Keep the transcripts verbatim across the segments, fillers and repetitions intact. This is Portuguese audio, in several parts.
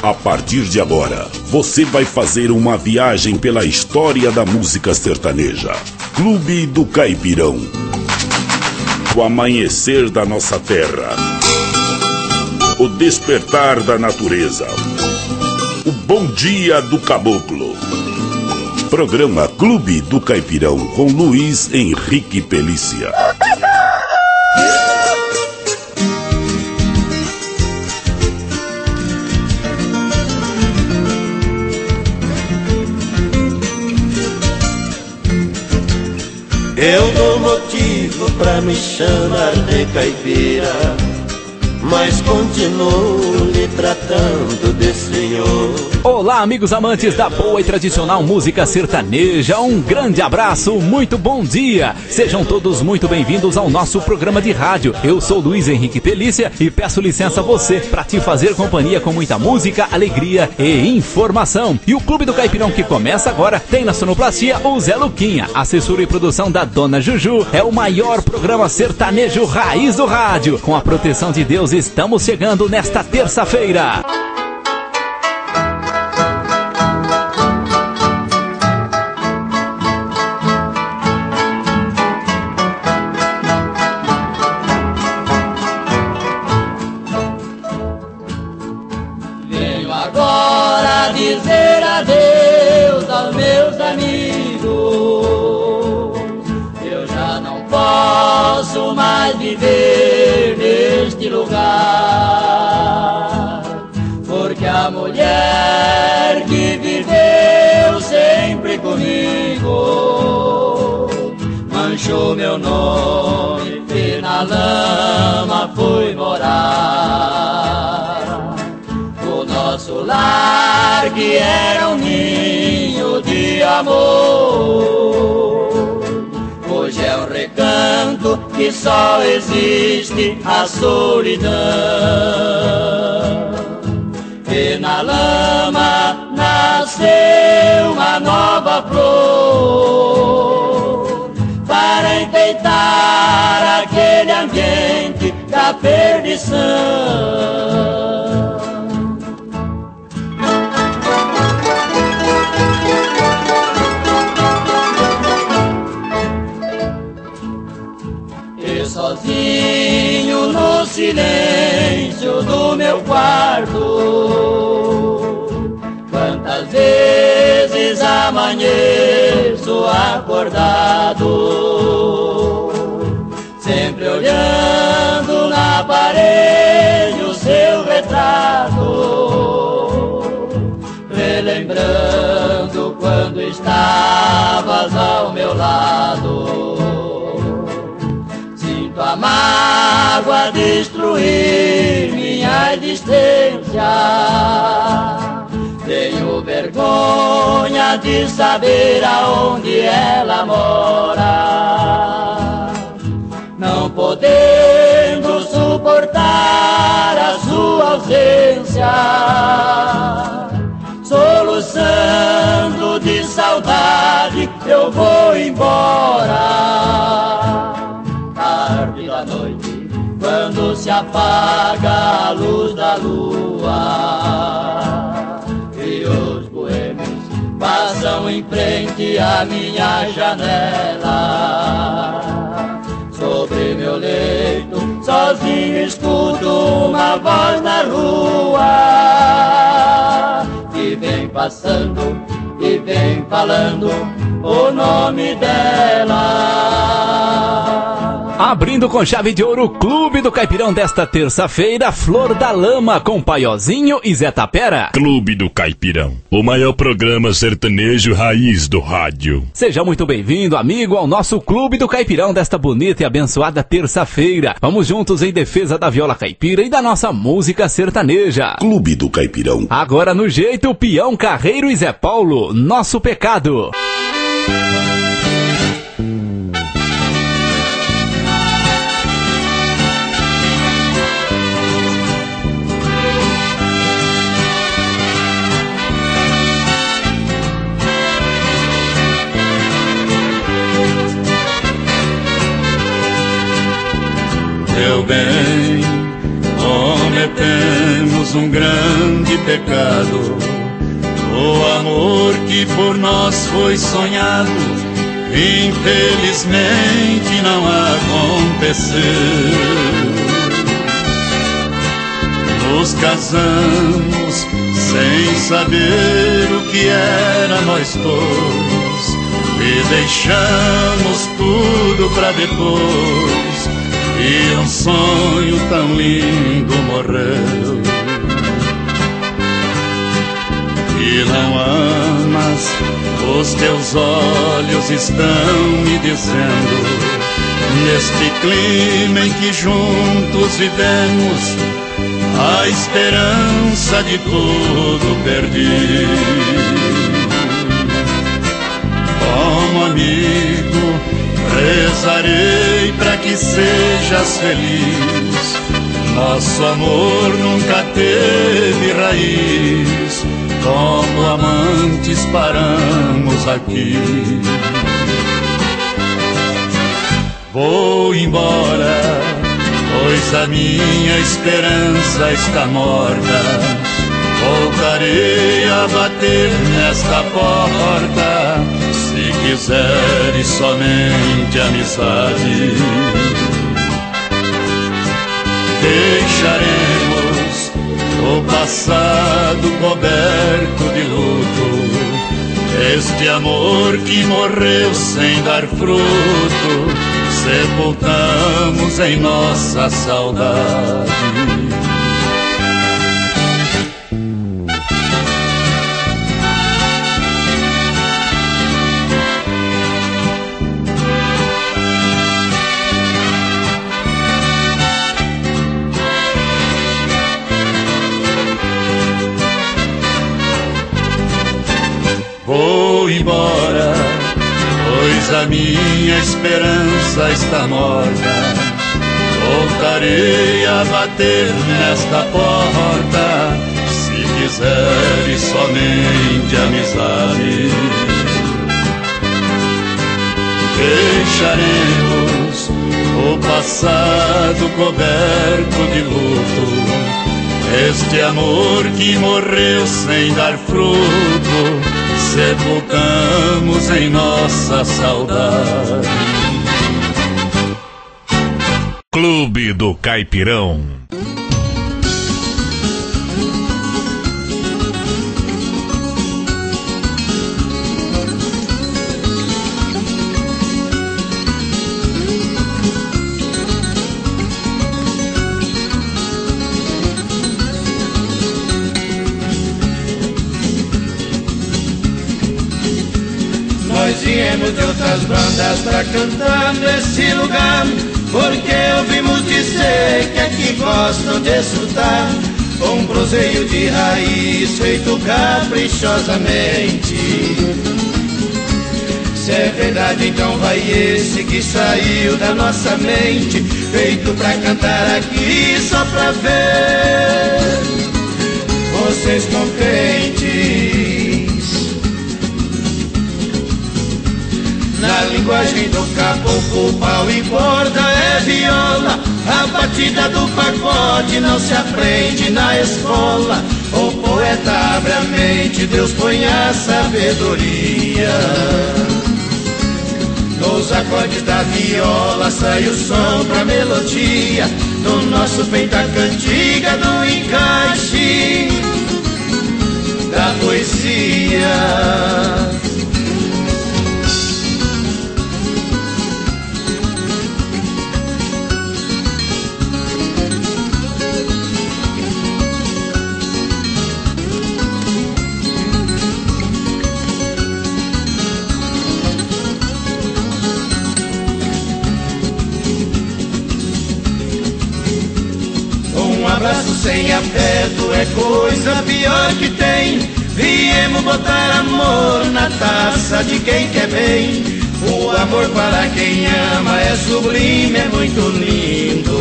A partir de agora, você vai fazer uma viagem pela história da música sertaneja. Clube do Caipirão. O amanhecer da nossa terra. O despertar da natureza. O bom dia do caboclo. Programa Clube do Caipirão com Luiz Henrique Pelícia. Eu dou motivo pra me chamar de caipira, mas continuo lhe tratando de senhor. Olá, amigos amantes da boa e tradicional música sertaneja, um grande abraço, muito bom dia. Sejam todos muito bem-vindos ao nosso programa de rádio. Eu sou Luiz Henrique Pelícia e peço licença a você para te fazer companhia com muita música, alegria e informação. E o Clube do Caipirão que começa agora tem na sonoplastia o Zé Luquinha, assessora e produção da Dona Juju. É o maior programa sertanejo raiz do rádio. Com a proteção de Deus, estamos chegando nesta terça-feira. Dizer adeus aos meus amigos. Eu já não posso mais viver neste lugar, porque a mulher que viveu sempre comigo manchou meu nome e na lama fui morar. Nosso lar que era um ninho de amor, hoje é um recanto que só existe a solidão. E na lama nasceu uma nova flor para enfeitar aquele ambiente da perdição. Sozinho no silêncio do meu quarto, quantas vezes amanheço acordado, sempre olhando na parede o seu retrato, relembrando quando estavas ao meu lado. A mágoa destruir minha existência. Tenho vergonha de saber aonde ela mora, não podendo suportar a sua ausência, soluçando de saudade eu vou embora. Tarde da noite, quando se apaga a luz da lua e os boêmios passam em frente à minha janela, sobre meu leito, sozinho escuto uma voz na rua que vem passando e vem falando o nome dela. Abrindo com chave de ouro o Clube do Caipirão desta terça-feira, Flor da Lama com Paiozinho e Zé Tapera. Clube do Caipirão, o maior programa sertanejo raiz do rádio. Seja muito bem-vindo, amigo, ao nosso Clube do Caipirão desta bonita e abençoada terça-feira. Vamos juntos em defesa da viola caipira e da nossa música sertaneja. Clube do Caipirão. Agora no jeito, Peão Carreiro e Zé Paulo, Nosso Pecado. Meu bem, cometemos cometemos um grande pecado. O amor que por nós foi sonhado, infelizmente não aconteceu. Nos casamos sem saber o que era nós dois, e deixamos tudo pra depois, e um sonho tão lindo morreu. E não amas, os teus olhos estão me dizendo, neste clima em que juntos vivemos, a esperança de tudo perdi. Como amigo, rezarei para que sejas feliz. Nosso amor nunca teve raiz, como amantes paramos aqui. Vou embora, pois a minha esperança está morta. Voltarei a bater nesta porta, se quiseres somente amizade. Deixaremos o passado coberto de luto, este amor que morreu sem dar fruto, sepultamos em nossa saudade. Vou embora, pois a minha esperança está morta. Voltarei a bater nesta porta, se quiseres somente amizade. Deixaremos o passado coberto de luto, este amor que morreu sem dar fruto, sepultamos em nossa saudade. Clube do Caipirão. Viemos de outras bandas pra cantar nesse lugar, porque ouvimos dizer que aqui gostam de escutar um proseio de raiz feito caprichosamente. Se é verdade, então vai esse que saiu da nossa mente, feito pra cantar aqui só pra ver vocês contentes. Na linguagem do caboclo, pau e corda é viola, a batida do pagode não se aprende na escola. O poeta abre a mente, Deus põe a sabedoria. Nos acordes da viola sai o som pra melodia, no nosso peito a cantiga no encaixe da poesia. Abraço sem afeto é coisa pior que tem. Viemos botar amor na taça de quem quer bem. O amor para quem ama é sublime, é muito lindo.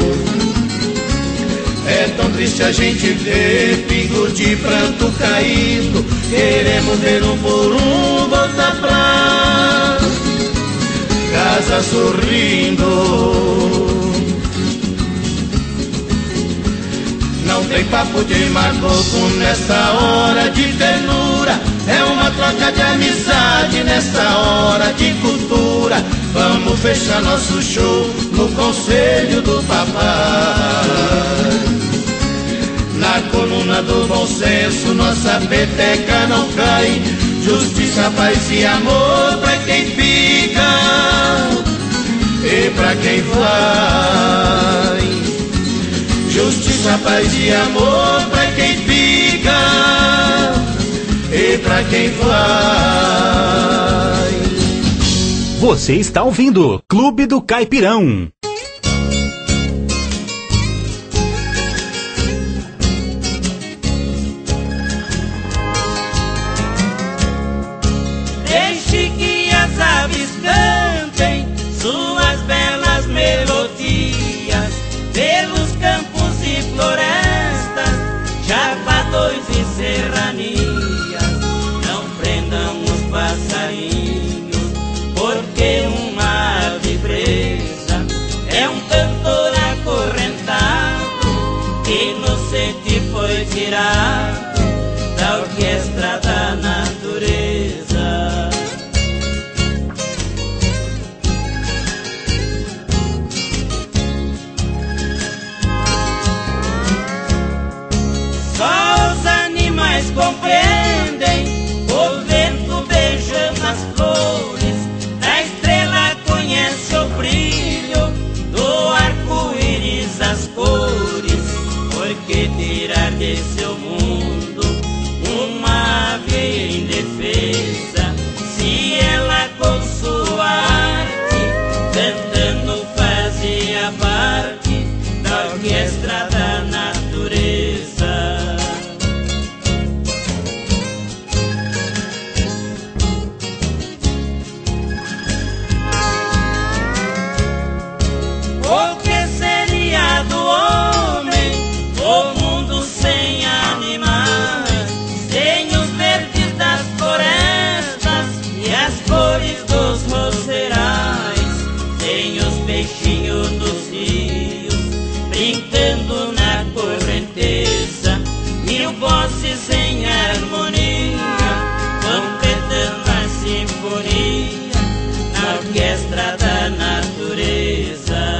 É tão triste a gente ver pingo de pranto caído. Queremos ver um por um voltar pra casa sorrindo. Não tem papo de macoco nesta hora de ternura, é uma troca de amizade nesta hora de cultura. Vamos fechar nosso show no conselho do papai. Na coluna do bom senso nossa peteca não cai. Justiça, paz e amor pra quem fica e pra quem vai. Justiça, paz e amor pra quem fica e pra quem vai. Você está ouvindo Clube do Caipirão. Deixe que as aves cantem suas belas melodias pelos campos e florestas, chapadões e serranias. Não prendam os passarinhos, porque uma ave presa é um cantor acorrentado, inocente foi tirado da orquestra da natureza. Só os animais compreendem o vento beijando as flores, da estrela conhece o brilho, do arco-íris as cores. Por que tirar de seu mundo uma ave indefesa, se ela com sua arte cantando fazia parte da orquestra da natureza? O que seria do homem, o mundo sem animais, sem os verdes das florestas e as cores dos roseirais, sem os peixinhos dos rios brincando na correnteza, mil vozes em harmonia completando a sinfonia na orquestra da natureza.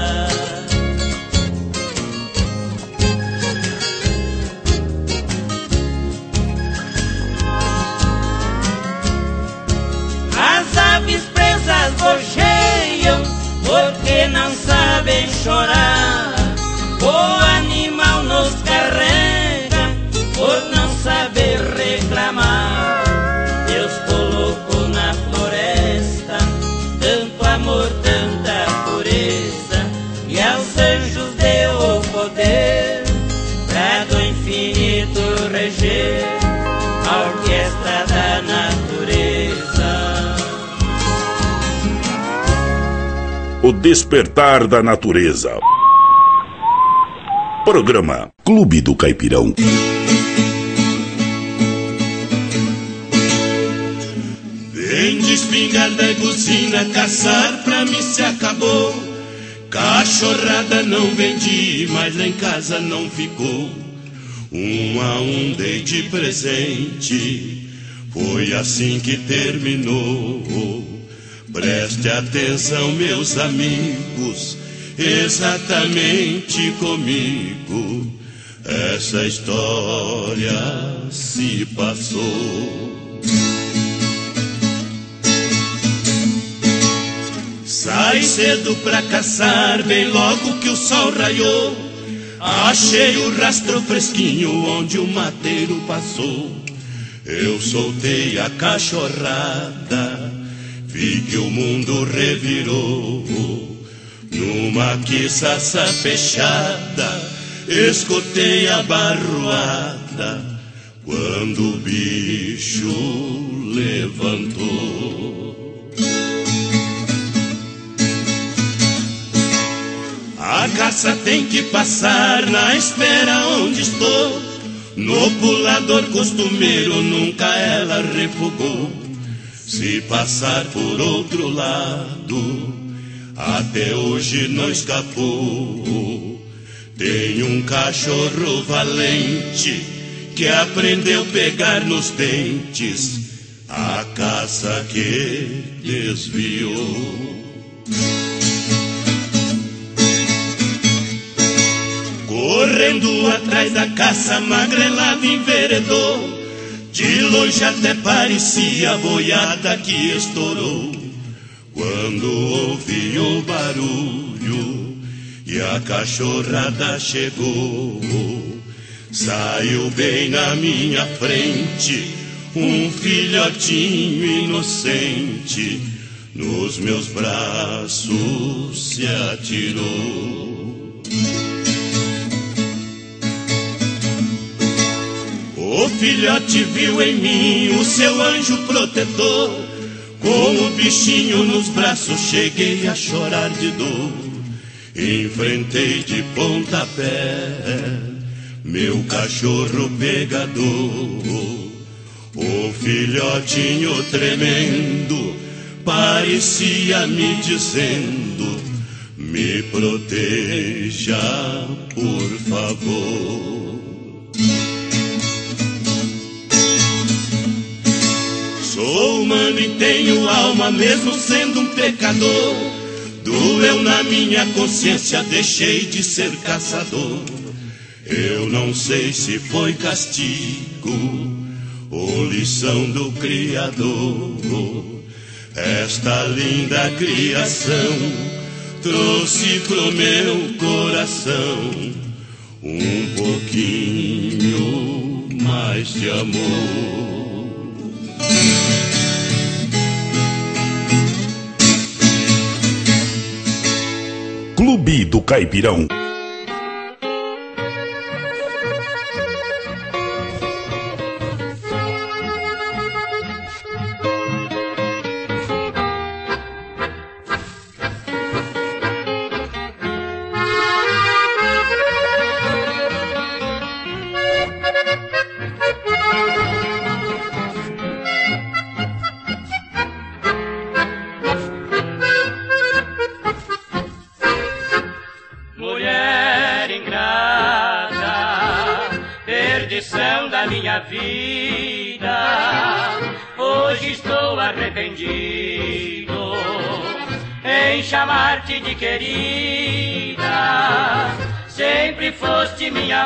As aves presas gorjeiam porque não sabem chorar. O animal nos carrega por não saber reclamar. Deus colocou na floresta tanto amor, tanta pureza, e aos anjos deu o poder pra do infinito reger a orquestra da natureza. O despertar da natureza. Programa Clube do Caipirão. Vem de espingarda e buzina, caçar pra mim se acabou. Cachorrada não vendi, mas lá em casa não ficou. Um a um dei de presente, foi assim que terminou. Preste atenção, meus amigos, exatamente comigo essa história se passou. Sai cedo pra caçar, bem logo que o sol raiou. Achei o rastro fresquinho onde o mateiro passou. Eu soltei a cachorrada, vi que o mundo revirou. Numa quiçaça fechada, escutei a barroada, quando o bicho levantou. A caça tem que passar na espera onde estou. No pulador costumeiro nunca ela refugou. Se passar por outro lado, até hoje não escapou. Tem um cachorro valente que aprendeu a pegar nos dentes a caça que desviou. Correndo atrás da caça, magrelado enveredou. De longe até parecia a boiada que estourou. Quando ouvi o barulho e a cachorrada chegou, saiu bem na minha frente um filhotinho inocente, nos meus braços se atirou. O filhote viu em mim o seu anjo protetor. Com o bichinho nos braços cheguei a chorar de dor. Enfrentei de pontapé meu cachorro pegador. O filhotinho tremendo parecia me dizendo: me proteja, por favor. Sou humano e tenho alma, mesmo sendo um pecador. Doeu na minha consciência, deixei de ser caçador. Eu não sei se foi castigo ou lição do Criador. Esta linda criação trouxe pro meu coração um pouquinho mais de amor. Clube do Caipirão. De querida, sempre foste minha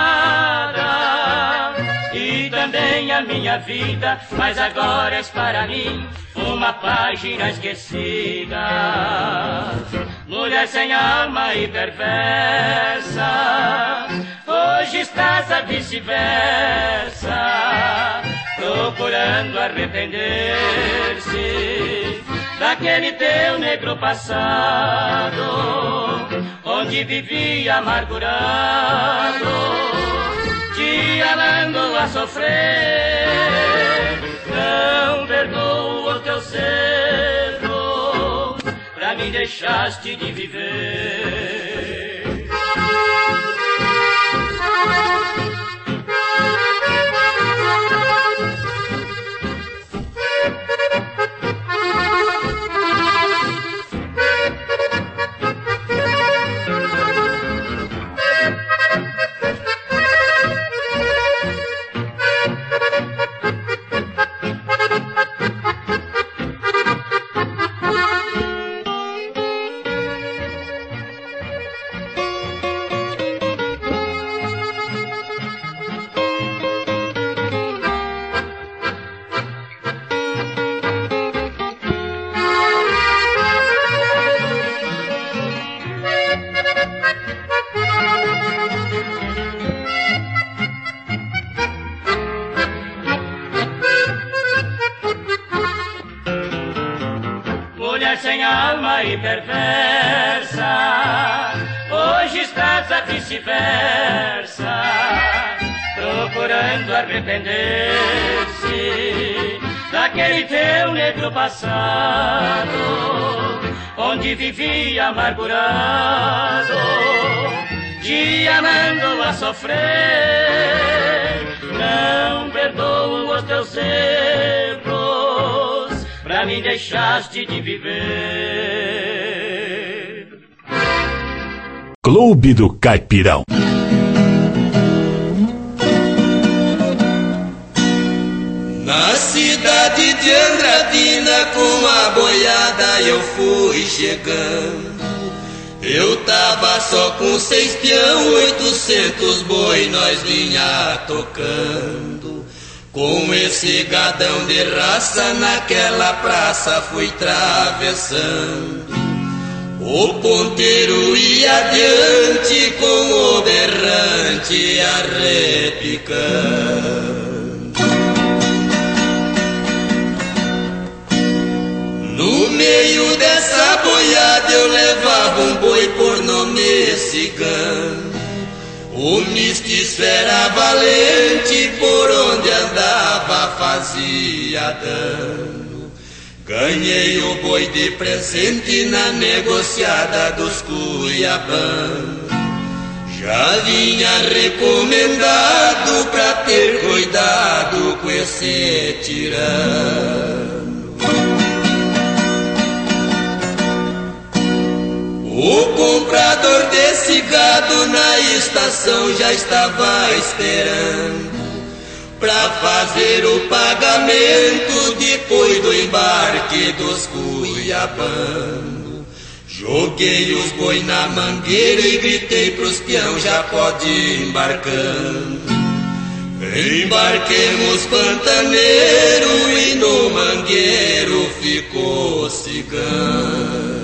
amada e também a minha vida, mas agora és para mim uma página esquecida. Mulher sem alma e perversa, hoje estás a vice-versa, procurando arrepender-se daquele teu negro passado, onde vivia amargurado, te amando a sofrer. Não perdoo os teus erros, pra mim deixaste de viver. sem alma e perversa, hoje estás a vice-versa, procurando arrepender-se daquele teu negro passado, onde vivia amargurado, te amando a sofrer. Não perdoo os teus erros, pra mim deixaste de viver. Clube do Caipirão. Na cidade de Andradina com a boiada eu fui chegando. Eu tava só com seis peão, oitocentos boi nós vinha tocando. Com esse gadão de raça naquela praça fui travessando. O ponteiro ia adiante com o berrante arrepicando. No meio dessa boiada eu levava um boi por nome Cigano. O mestiço era valente, por onde andava fazia dano. Ganhei o boi de presente na negociada dos cuiabanos. Já vinha recomendado pra ter cuidado com esse tirano. O comprador desse gado na estação já estava esperando pra fazer o pagamento depois do embarque dos cuiabanos. Joguei os boi na mangueira e gritei pros peão, já pode ir embarcando. Embarquemos pantaneiro e no mangueiro ficou cigano.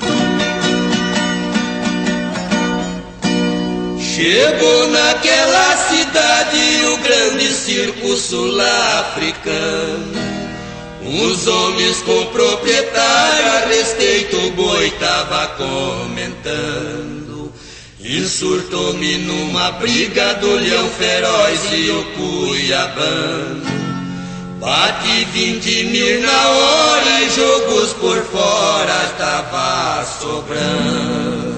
Chegou naquela cidade o grande circo sul-africano. Uns homens com proprietário a respeito o boi tava comentando. Insurtou-me numa briga do leão feroz e o cuiabano. Bate vinte mil na hora e jogos por fora tava sobrando.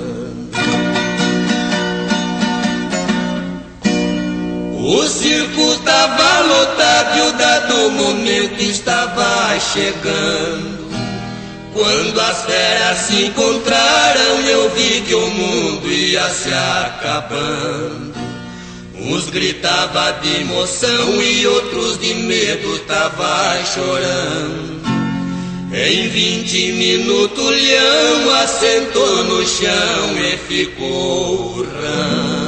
O circo tava lotado e o dado momento estava chegando. Quando as feras se encontraram eu vi que o mundo ia se acabando. Uns gritavam de emoção e outros de medo tava chorando. Em vinte minutos o leão assentou no chão e ficou urrando.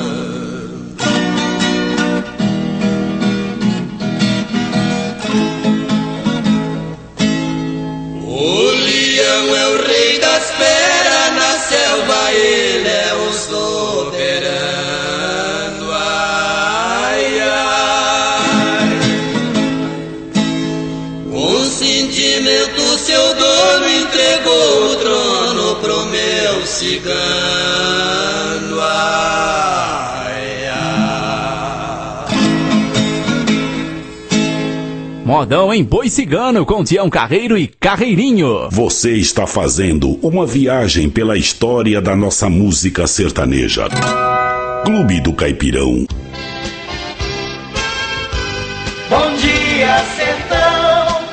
O leão é o rei das feras, na selva ele é o soberano. Ai, ai. Com sentimento seu dono entregou o trono pro meu cigano. Ai, ai. Modão em Boi Cigano com Tião Carreiro e Carreirinho. Você está fazendo uma viagem pela história da nossa música sertaneja. Clube do Caipirão. Bom dia, sertão.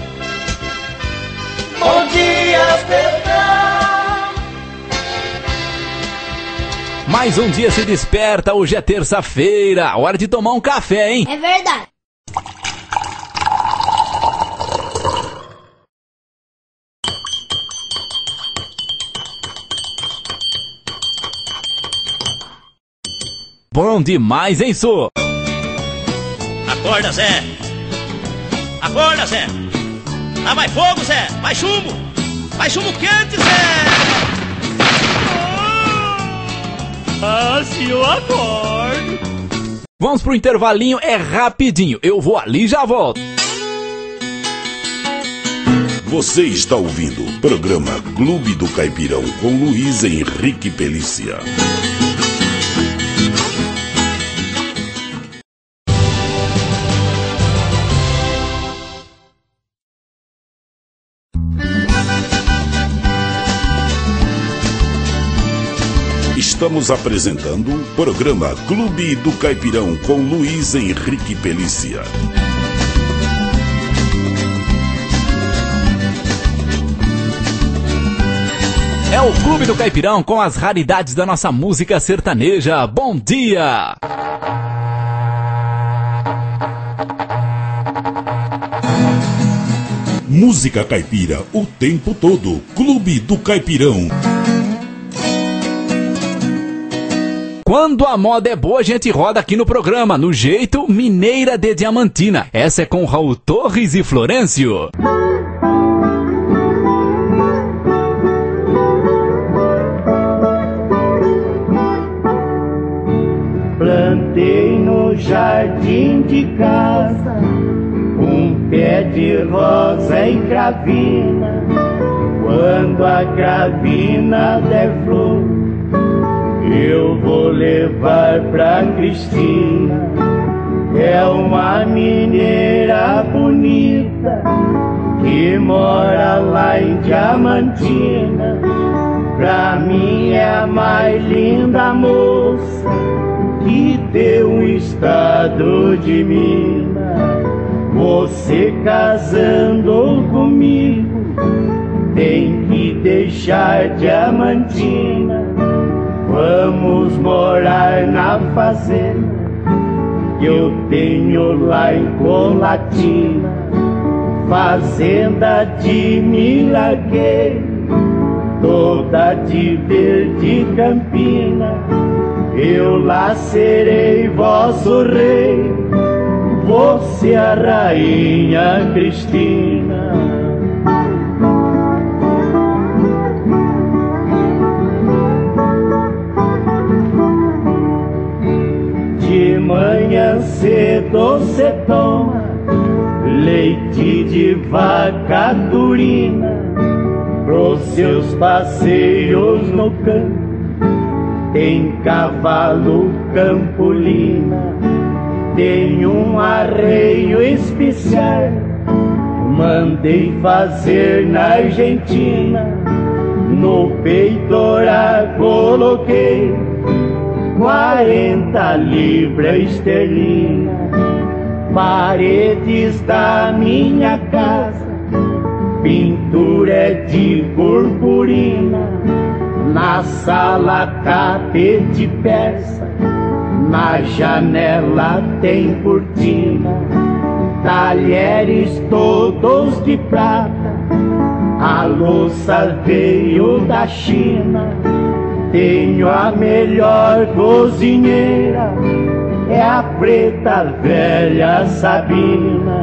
Bom dia, sertão. Mais um dia se desperta, hoje é terça-feira. Hora de tomar um café, hein? É verdade. Bom demais, hein, Su? Acorda, Zé! Acorda, Zé! Lá vai fogo, Zé! Vai chumbo! Vai chumbo quente, Zé! Ah, se eu acordo! Vamos pro intervalinho, é rapidinho. Eu vou ali e já volto. Você está ouvindo o programa Clube do Caipirão com Luiz Henrique Pelícia. Estamos apresentando o programa Clube do Caipirão com Luiz Henrique Pelícia. É É o Clube do Caipirão com as raridades da nossa música sertaneja. Bom dia! Música caipira o tempo todo. Clube do Caipirão. Quando a moda é boa, a gente roda aqui no programa, no jeito Mineira de Diamantina. Essa é com Raul Torres e Florencio. Plantei no jardim de casa um pé de rosa e cravina. Quando a cravina der flor, eu vou levar pra Cristina. É uma mineira bonita que mora lá em Diamantina. Pra mim é a mais linda moça que deu um estado de Minas. Você casando comigo tem que deixar Diamantina. Vamos morar na fazenda que eu tenho lá em Colatina. Fazenda de Miragueiro, toda de verde campina. Eu lá serei vosso rei, você a rainha Cristina. De manhã cedo cê toma leite de vaca turina pros seus passeios no campo. Tem cavalo campolina, tem um arreio especial, mandei fazer na Argentina. No peitoral coloquei quarenta libras esterlina. Paredes da minha casa, pintura é de purpurina. Na sala tapete persa, na janela tem cortina. Talheres todos de prata, a louça veio da China. Tenho a melhor cozinheira, é a preta velha Sabina.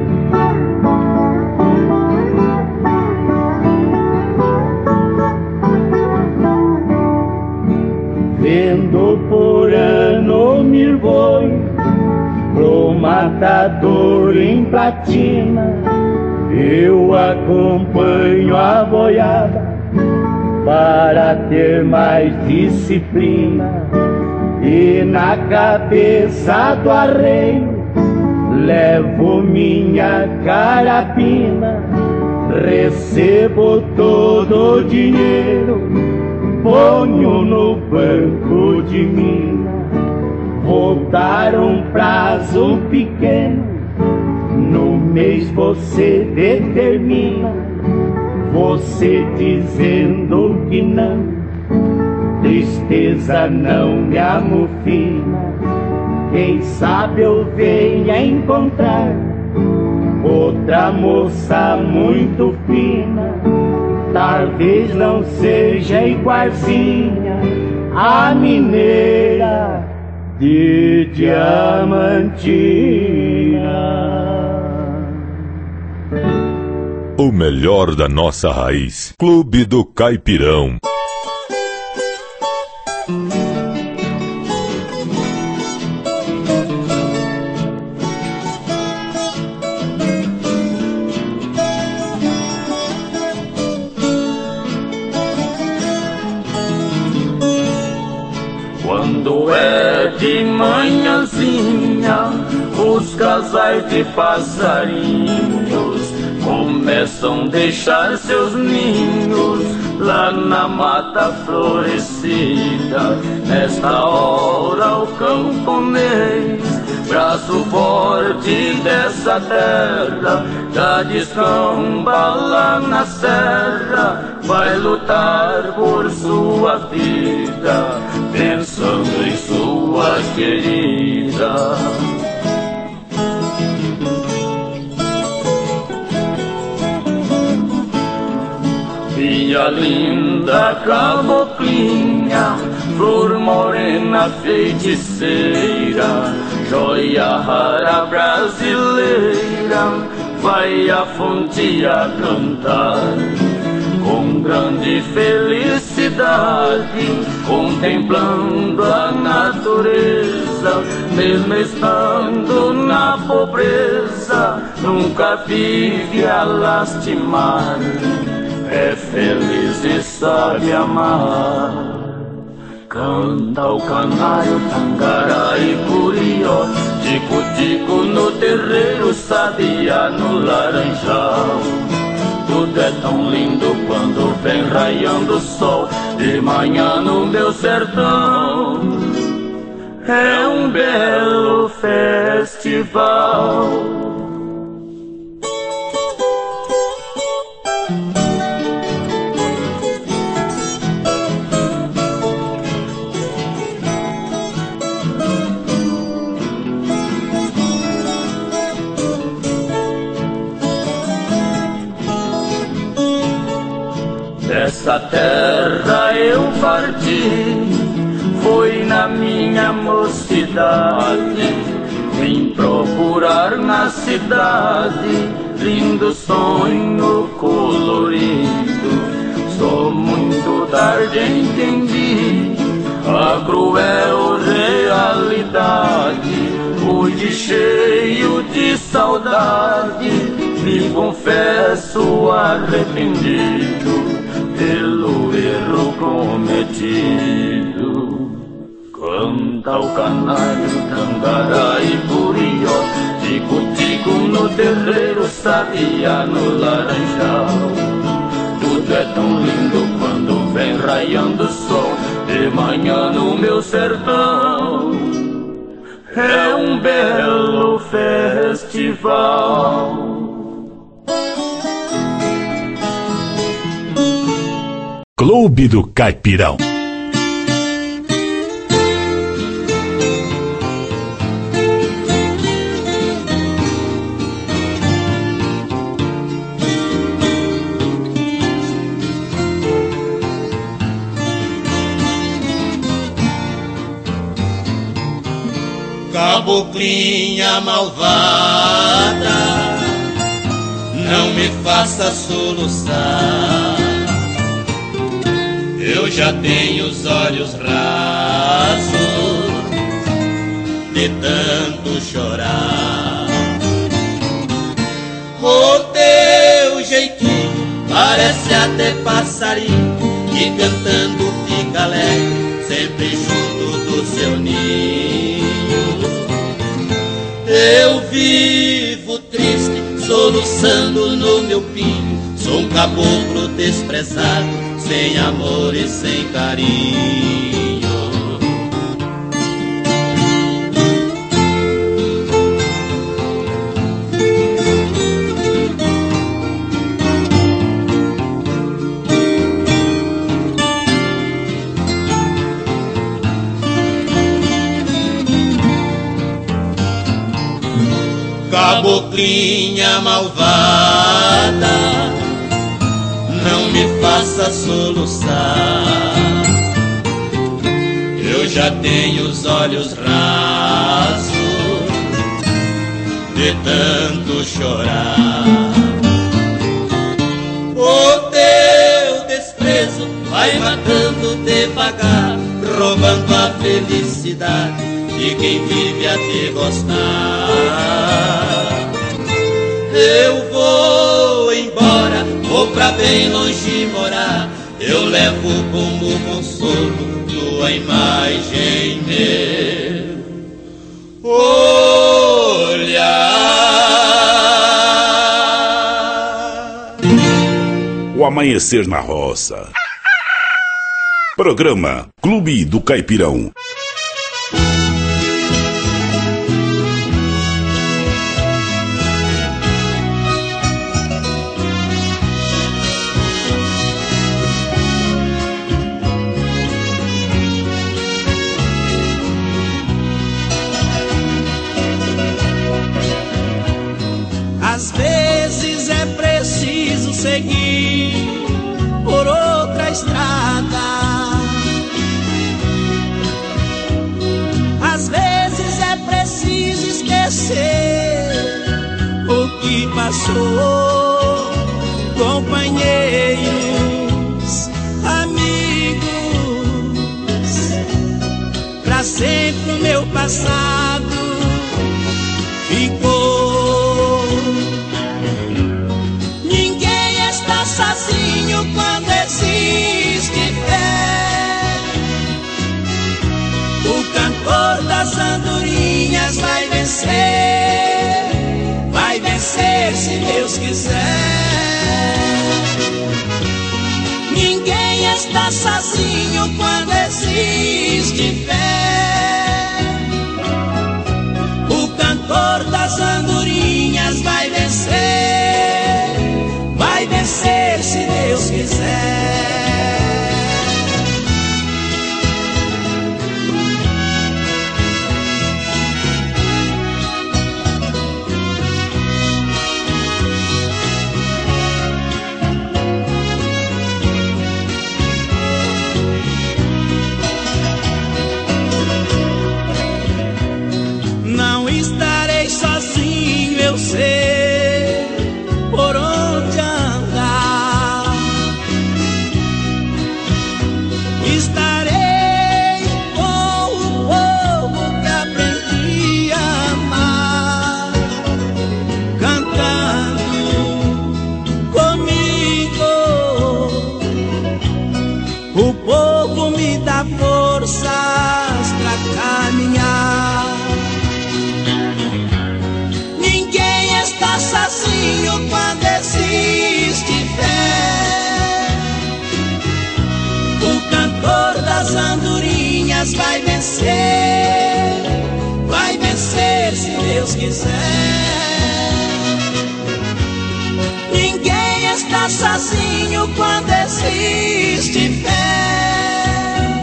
Vendo por ano mirbolho pro matador em platina. Eu acompanho a boiada para ter mais disciplina. E na cabeça do arreio levo minha carapina. Recebo todo o dinheiro, ponho no banco de Minas. Vou dar um prazo pequeno, no mês você determina. Você dizendo que não, tristeza não me amofina. Quem sabe eu venha encontrar outra moça muito fina. Talvez não seja igualzinha a mineira de Diamantina. O melhor da nossa raiz. Clube do Caipirão. Quando é de manhãzinha, os casais de passarinhos começam a deixar seus ninhos lá na mata florescida. Nesta hora o camponês braço forte dessa terra já descamba lá na serra, vai lutar por sua vida, pensando em sua querida. Minha linda caboclinha, flor morena feiticeira, joia rara brasileira, vai a fonte a cantar. Com grande felicidade, contemplando a natureza, mesmo estando na pobreza, nunca vive a lastimar. É feliz e sabe amar. Canta o canário, tangará e curió, tico-tico no terreiro, sabia no laranjal. Tudo é tão lindo quando vem raiando o sol, de manhã no meu sertão. É um belo festival. Dessa terra eu parti, foi na minha mocidade, vim procurar na cidade, lindo sonho colorido. Só muito tarde entendi a cruel realidade, hoje cheio de saudade, me confesso arrependido pelo erro cometido. Canta o canário, tangará e curió, tico-tico no terreiro, sabia no laranjal. Tudo é tão lindo quando vem raiando o sol, de manhã no meu sertão. É um belo festival. Clube do Caipirão. Caboclinha malvada, não me faça soluçar. Eu já tenho os olhos rasos de tanto chorar. O teu jeitinho parece até passarinho que cantando fica alegre, sempre junto do seu ninho. Eu vivo triste, soluçando no meu pinho, sou um caboclo desprezado, sem amor e sem carinho. Caboclinha malvada, não me faça soluçar. Eu já tenho os olhos rasos de tanto chorar. O teu desprezo vai matando devagar, roubando a felicidade de quem vive a te gostar. Eu vou embora, vou pra bem longe morar, eu levo como consolo tua imagem meu olhar. O amanhecer na roça. Programa Clube do Caipirão. esquecer o que passou, companheiros, amigos, pra sempre o meu passado ficou. Ninguém está sozinho quando existe fé. O cantor das andorinhas vai vencer, vai vencer se Deus quiser. Ninguém está sozinho quando existe fé. O cantor das andorinhas vai vencer, vai vencer se Deus quiser. Não estarei sozinho, eu sei por onde andar. Estarei com o povo que aprendi a amar, cantando comigo. O povo me dá forças pra caminhar. Ninguém está sozinho quando existe fé. O cantor das andorinhas vai vencer, vai vencer se Deus quiser. Ninguém está sozinho quando existe fé.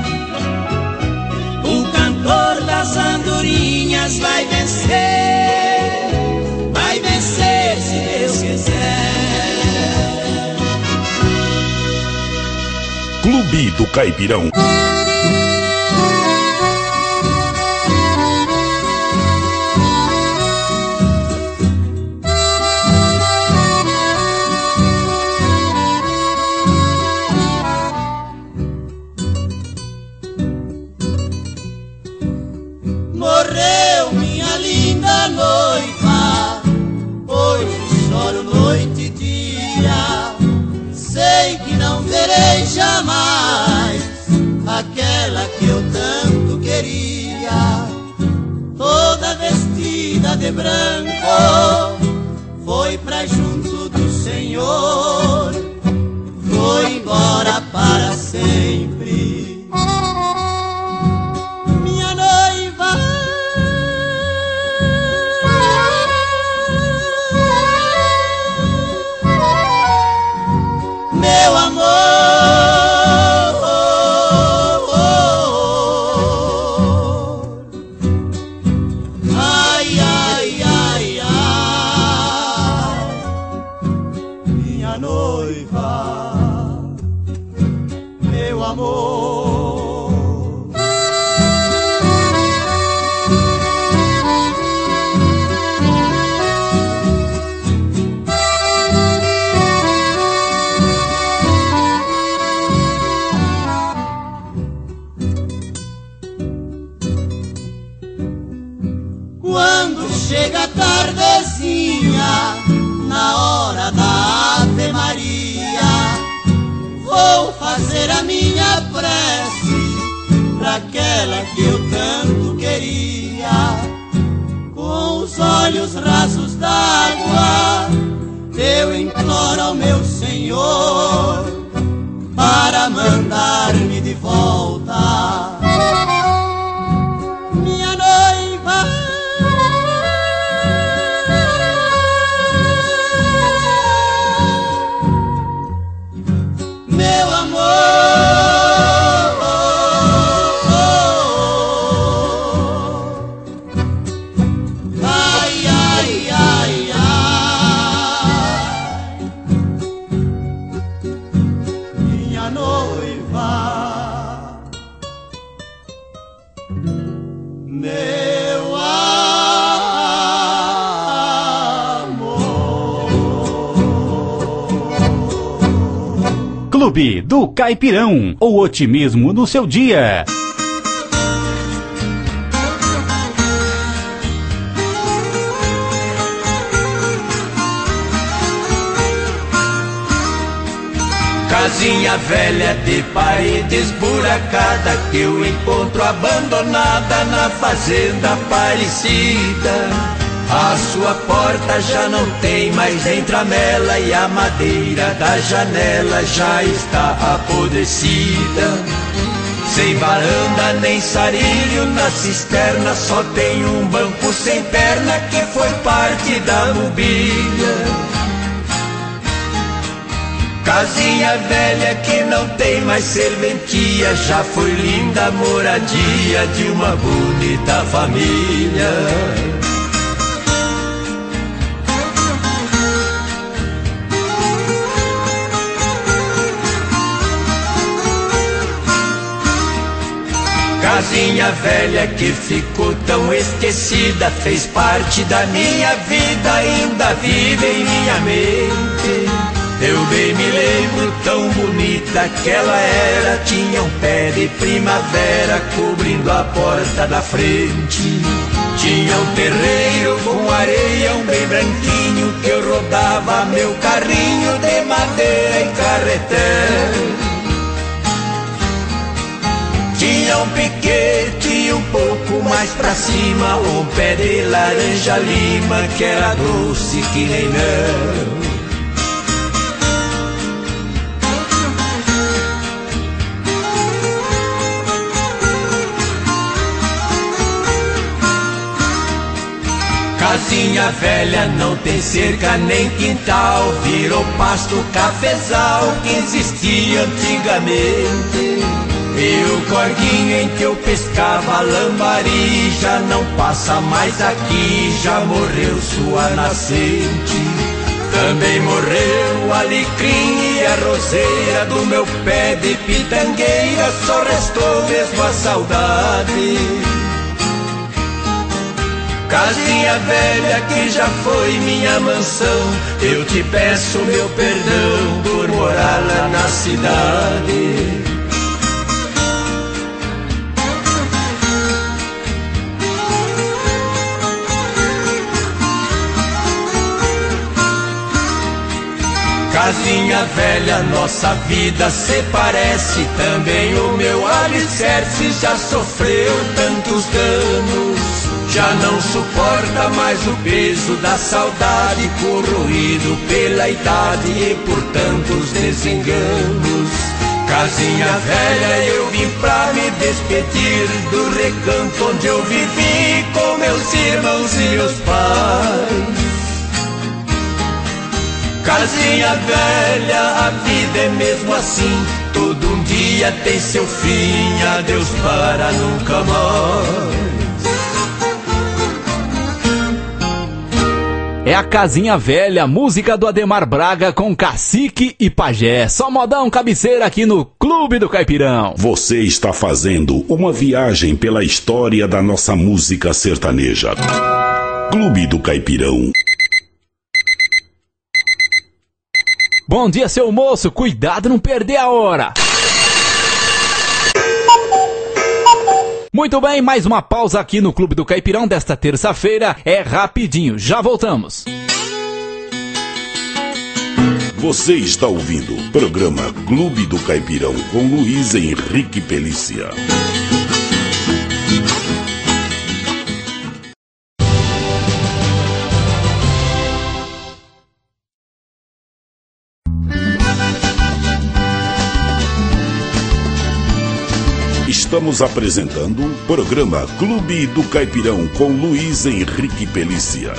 O cantor das andorinhas vai vencer, vai vencer se Deus quiser. Clube do Caipirão. Morreu minha linda noiva, hoje choro noite e dia. Sei que não verei jamais aquela que eu tanto queria. Toda vestida de branco, foi pra junto do Senhor, foi embora para sempre. Minha noiva, meu amor, ai, ai, ai, ai, minha noiva, meu amor. Quando chega a tardezinha, na hora da Ave Maria, vou fazer a minha prece pra aquela que eu tanto queria. Com os olhos rasos d'água, eu imploro ao meu Senhor para mandar-me de volta. Minha noiva, meu amor, ai, ai, ai, ai, minha noiva, meu amor. Clube do Caipirão, o otimismo no seu dia. Casinha velha de parede esburacada que eu encontro abandonada na fazenda Aparecida. A sua porta já não tem mais entramela e a madeira da janela já está apodrecida. Sem varanda nem sarilho na cisterna, só tem um banco sem perna que foi parte da mobília. Casinha velha que não tem mais serventia, já foi linda moradia de uma bonita família. Casinha velha que ficou tão esquecida, fez parte da minha vida, ainda vive em minha mente. Eu bem me lembro tão bonita que ela era, tinha um pé de primavera cobrindo a porta da frente. Tinha um terreiro com areião bem branquinho que eu rodava meu carrinho de madeira e carretel. Tinha um piquete um pouco mais pra cima, um pé de laranja lima que era doce que nem mel. Casinha velha não tem cerca nem quintal, virou pasto cafezal que existia antigamente. E o corguinho em que eu pescava lambari já não passa mais aqui, já morreu sua nascente. Também morreu o alecrim e a roseira do meu pé de pitangueira, só restou mesmo a saudade. Casinha velha que já foi minha mansão, eu te peço meu perdão por morar lá na cidade. Casinha velha, nossa vida se parece, também o meu alicerce já sofreu tantos danos. Já não suporta mais o peso da saudade, corroído pela idade e por tantos desenganos. Casinha velha, eu vim pra me despedir do recanto onde eu vivi com meus irmãos e meus pais. Casinha velha, a vida é mesmo assim, todo um dia tem seu fim, adeus para nunca mais. É a Casinha Velha, música do Ademar Braga com Cacique e Pajé. Só modão cabeceira aqui no Clube do Caipirão. Você está fazendo uma viagem pela história da nossa música sertaneja. Clube do Caipirão. Bom dia, seu moço. Cuidado não perder a hora. Muito bem, mais uma pausa aqui no Clube do Caipirão desta terça-feira. É rapidinho, já voltamos. Você está ouvindo o programa Clube do Caipirão com Luiz Henrique Pelícia. Estamos apresentando o programa Clube do Caipirão com Luiz Henrique Pelícia.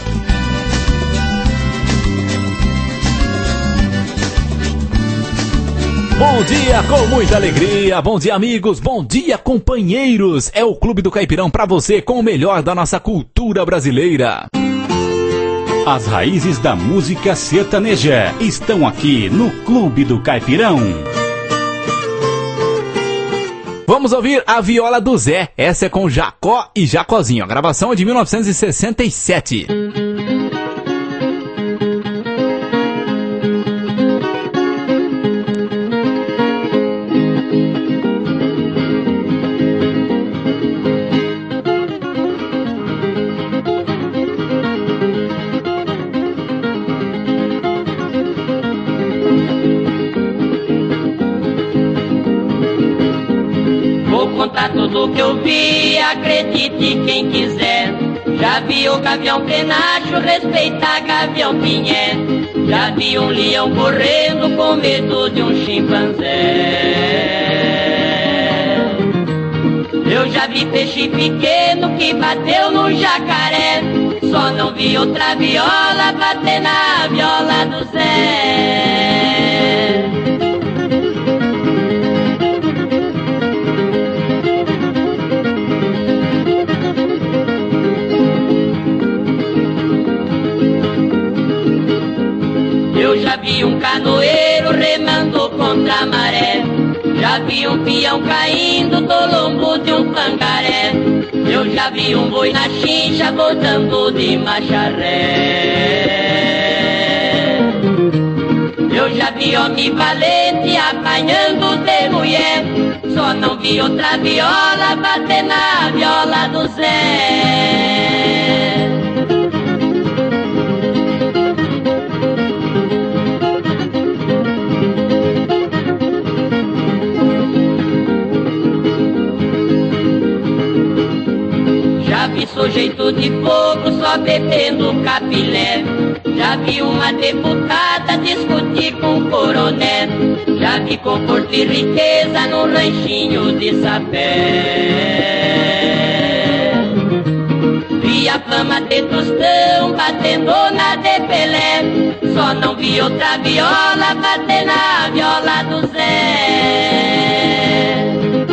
Bom dia com muita alegria, bom dia amigos, bom dia companheiros. É o Clube do Caipirão pra você com o melhor da nossa cultura brasileira. As raízes da música sertaneja estão aqui no Clube do Caipirão. Vamos ouvir a viola do Zé. Essa é com Jacó e Jacozinho. A gravação é de mil novecentos e sessenta e sete. contar tudo que eu vi, acredite quem quiser. Já vi o gavião penacho respeitar gavião pinhé. Já vi um leão correndo com medo de um chimpanzé. Eu já vi peixe pequeno que bateu no jacaré. Só não vi outra viola bater na viola do Zé. Eu já vi um canoeiro remando contra a maré. Já vi um peão caindo do lombo de um pangaré. Eu já vi um boi na chincha voltando de macharré. Eu já vi homem valente apanhando de mulher. Só não vi outra viola bater na viola do Zé. Já vi sujeito de fogo só bebendo capilé. Já vi uma deputada discutir com o coroné. Já vi conforto e riqueza num ranchinho de sapé. Vi a fama de Tostão batendo na de Pelé. Só não vi outra viola bater na viola do Zé.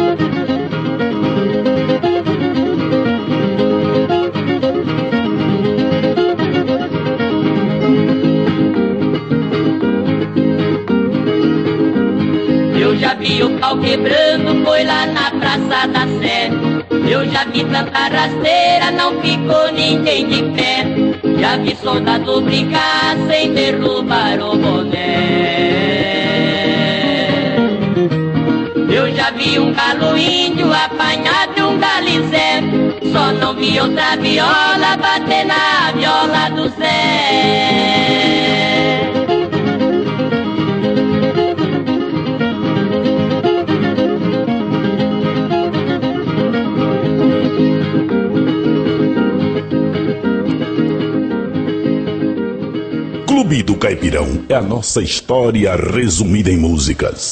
Eu já vi o pau quebrando, foi lá na Praça da Sé. Eu já vi tanta rasteira, não ficou ninguém de pé. Já vi soldado brigar sem derrubar o boné. Eu já vi um galo índio apanhar de um galizé. Só não vi outra viola bater na viola do Zé. Clube do Caipirão é a nossa história resumida em músicas.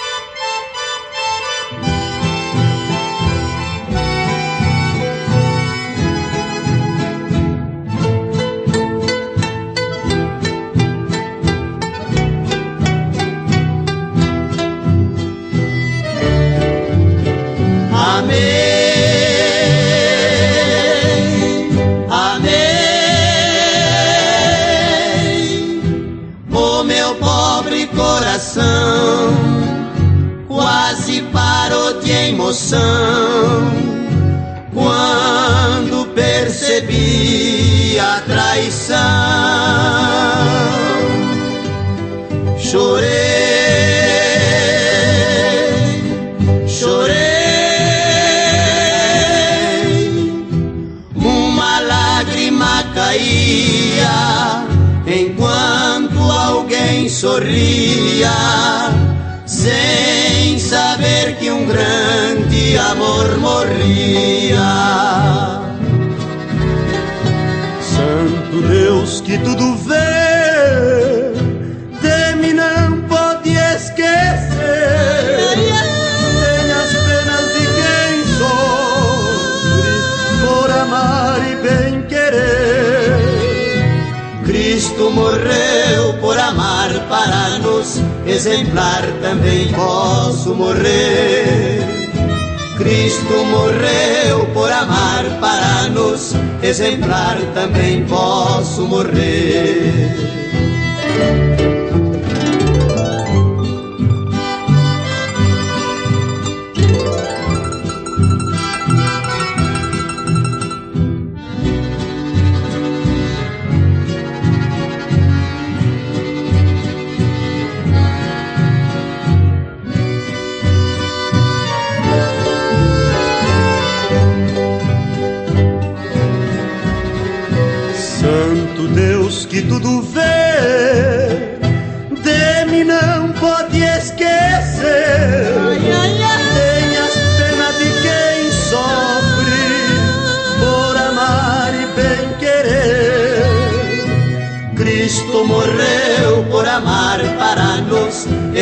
Quase parou de emoção quando percebi a traição. Chorei, chorei, uma lágrima caía enquanto alguém sorria, sem saber que um grande amor morria. Santo Deus que tudo vê, de mim não pode esquecer. Tem as penas de quem sofre por amar e bem querer. Cristo morreu por amar para nos exemplar, também posso morrer. Cristo morreu por amar para nos exemplar, também posso morrer. Deus que tudo vê, de mim não pode esquecer. Ai, ai, ai. Tem as penas de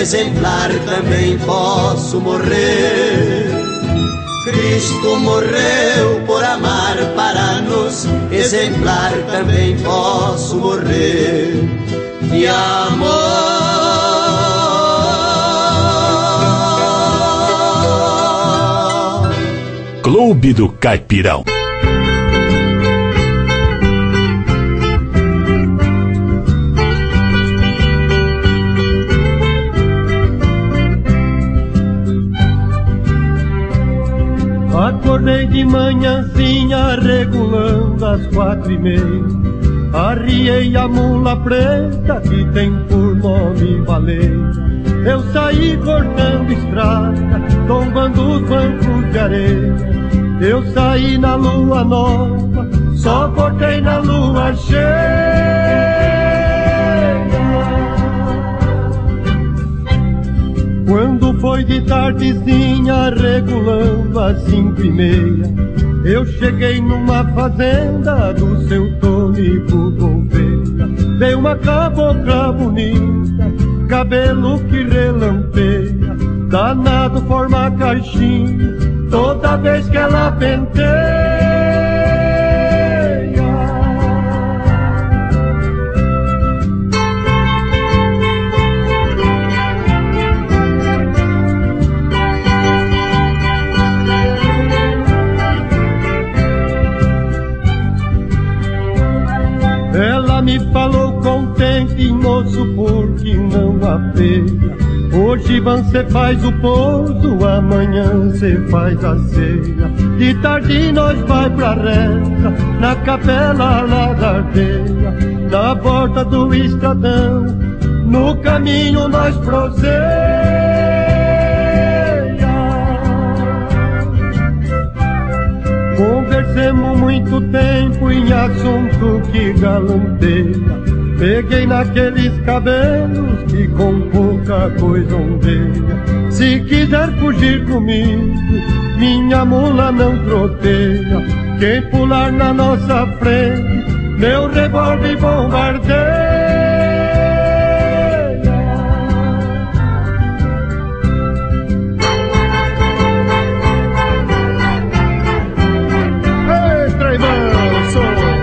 exemplar também posso morrer. Cristo morreu por amar para nos, exemplar também posso morrer de amor. Clube do Caipirão. Acordei de manhãzinha regulando as quatro e meia. Arriei a mula preta que tem por nome baleia. Eu saí cortando estrada, tombando os bancos de areia. Eu saí na lua nova, só voltei na lua cheia. Quando foi de tardezinha, regulando às cinco e meia, eu cheguei numa fazenda do seu Tônico Gouveia. Veio uma cabocla bonita, cabelo que relampeia, danado forma caixinha, toda vez que ela penteia. Ela me falou contente, moço, porque não apeia. Hoje você faz o pouso, amanhã você faz a ceia. De tarde nós vai pra reza, na capela lá da aldeia. Na borda do estradão, no caminho nós proseia. Conversemos muito tempo em assunto que galanteia. Peguei naqueles cabelos que com pouca coisa ondeia. Se quiser fugir comigo, minha mula não troteia. Quem pular na nossa frente, meu revólver bombardeia. Ei, trem manso!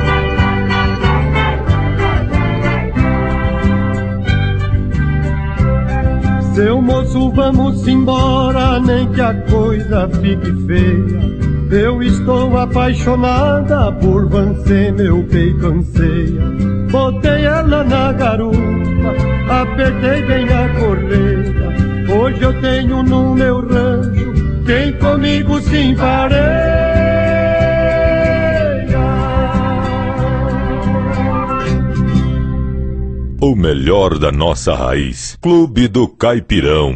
Seu moço, vamos embora, nem que a coisa fique feia. Eu estou apaixonada por você, meu peito anseia. Botei ela na garupa, apertei bem a correia. Hoje eu tenho no meu rancho quem comigo se empareia. O melhor da nossa raiz. Clube do Caipirão.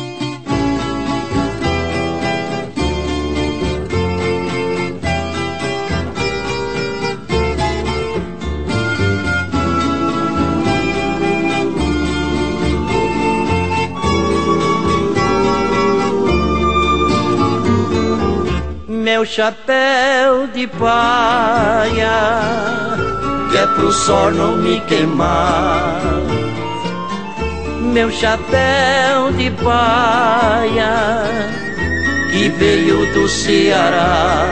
Meu chapéu de paia, que é pro sol não me queimar. Meu chapéu de paia, que veio do Ceará.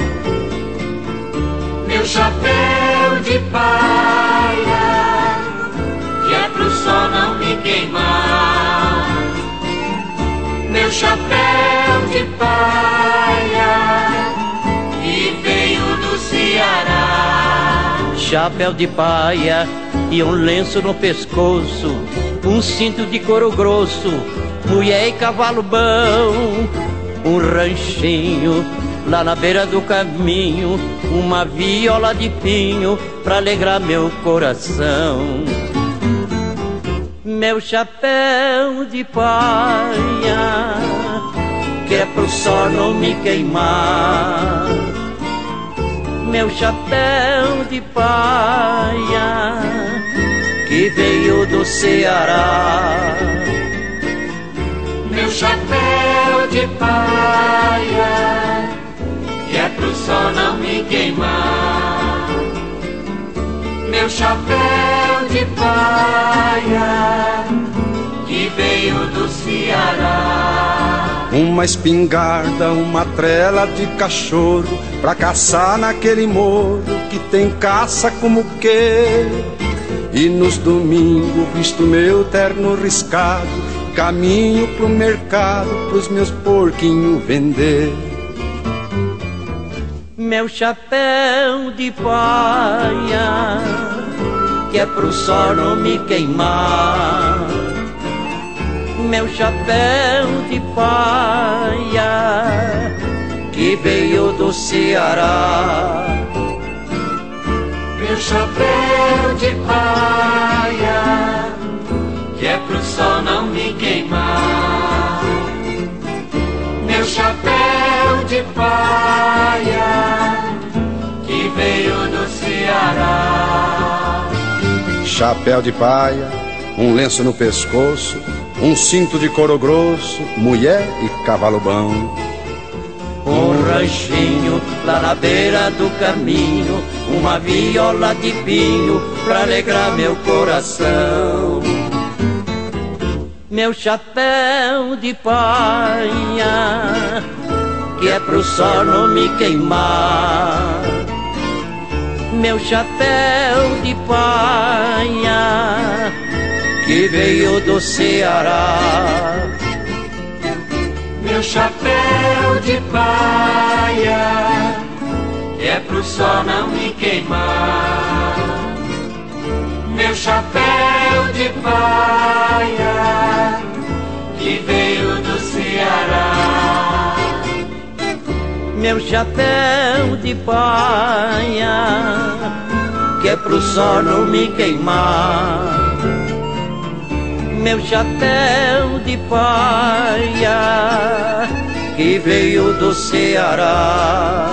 Meu chapéu de paia, que é pro sol não me queimar. Meu chapéu de paia, que veio do Ceará. Chapéu de paia e um lenço no pescoço, um cinto de couro grosso, mulher e cavalo bom, um ranchinho lá na beira do caminho, uma viola de pinho pra alegrar meu coração. Meu chapéu de paia, que é pro sol não me queimar. Meu chapéu de paia, que veio do Ceará. Meu chapéu de paia, que é pro sol não me queimar. Meu chapéu de paia, que veio veio do Ceará. Uma espingarda, uma trela de cachorro pra caçar naquele morro que tem caça como que. E nos domingos visto meu terno riscado, caminho pro mercado pros meus porquinhos vender. Meu chapéu de paia, que é pro sol não me queimar. Meu chapéu de paia, que veio do Ceará. Meu chapéu de paia, que é pro sol não me queimar. Meu chapéu de paia, que veio do Ceará. Chapéu de paia, um lenço no pescoço, um cinto de couro grosso, mulher e cavalo bom. Um ranchinho lá na beira do caminho, uma viola de pinho pra alegrar meu coração. Meu chapéu de paia, que é pro sol não me queimar. Meu chapéu de paia, que veio do Ceará. Meu chapéu de paia, que é pro sol não me queimar. Meu chapéu de paia, que veio do Ceará. Meu chapéu de paia, que é pro sol não me queimar. Meu chapéu de paia, que veio do Ceará.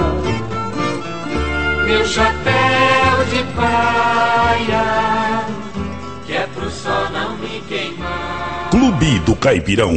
Meu chapéu de paia, que é pro sol não me queimar. Clube do Caipirão.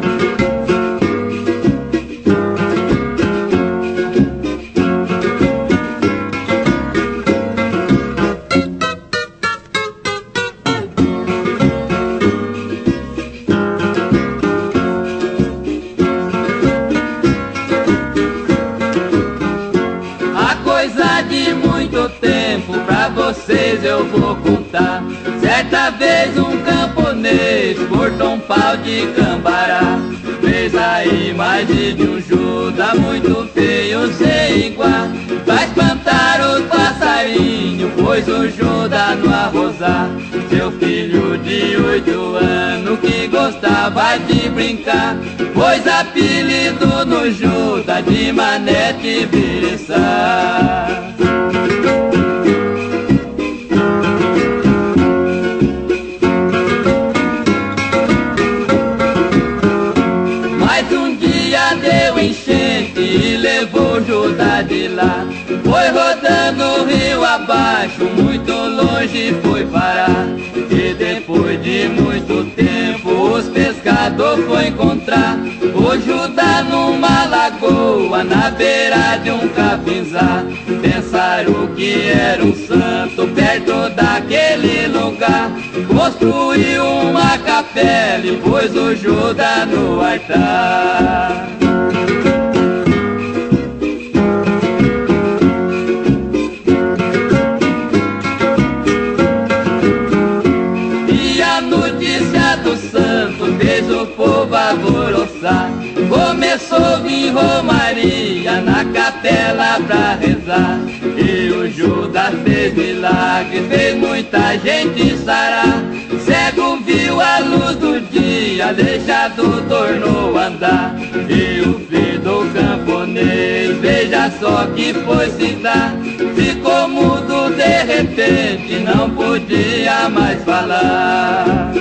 Vocês eu vou contar. Certa vez um camponês cortou um pau de cambará. Fez aí mais de um Judas muito feio sem igual. Vai espantar os passarinhos, pois o Judas no arrozar. Seu filho de oito anos que gostava de brincar, pois apelido no Judas de Manete Viriçá. Deu enchente e levou Judas de lá. Foi rodando o rio abaixo, muito longe foi parar. E depois de muito tempo os pescadores foi encontrar o Judas numa lagoa, na beira de um capinzá. Pensaram que era um santo perto daquele lugar. Construiu uma capela e pôs o Judas no altar. Do santo fez o povo alvoroçar. Começou a vir romaria na capela pra rezar. E o Judas fez milagre, fez muita gente sarar. Cego viu a luz do dia, aleijado tornou a andar. E o filho do camponês, veja só que foi se dar. Ficou mudo de repente, não podia mais falar.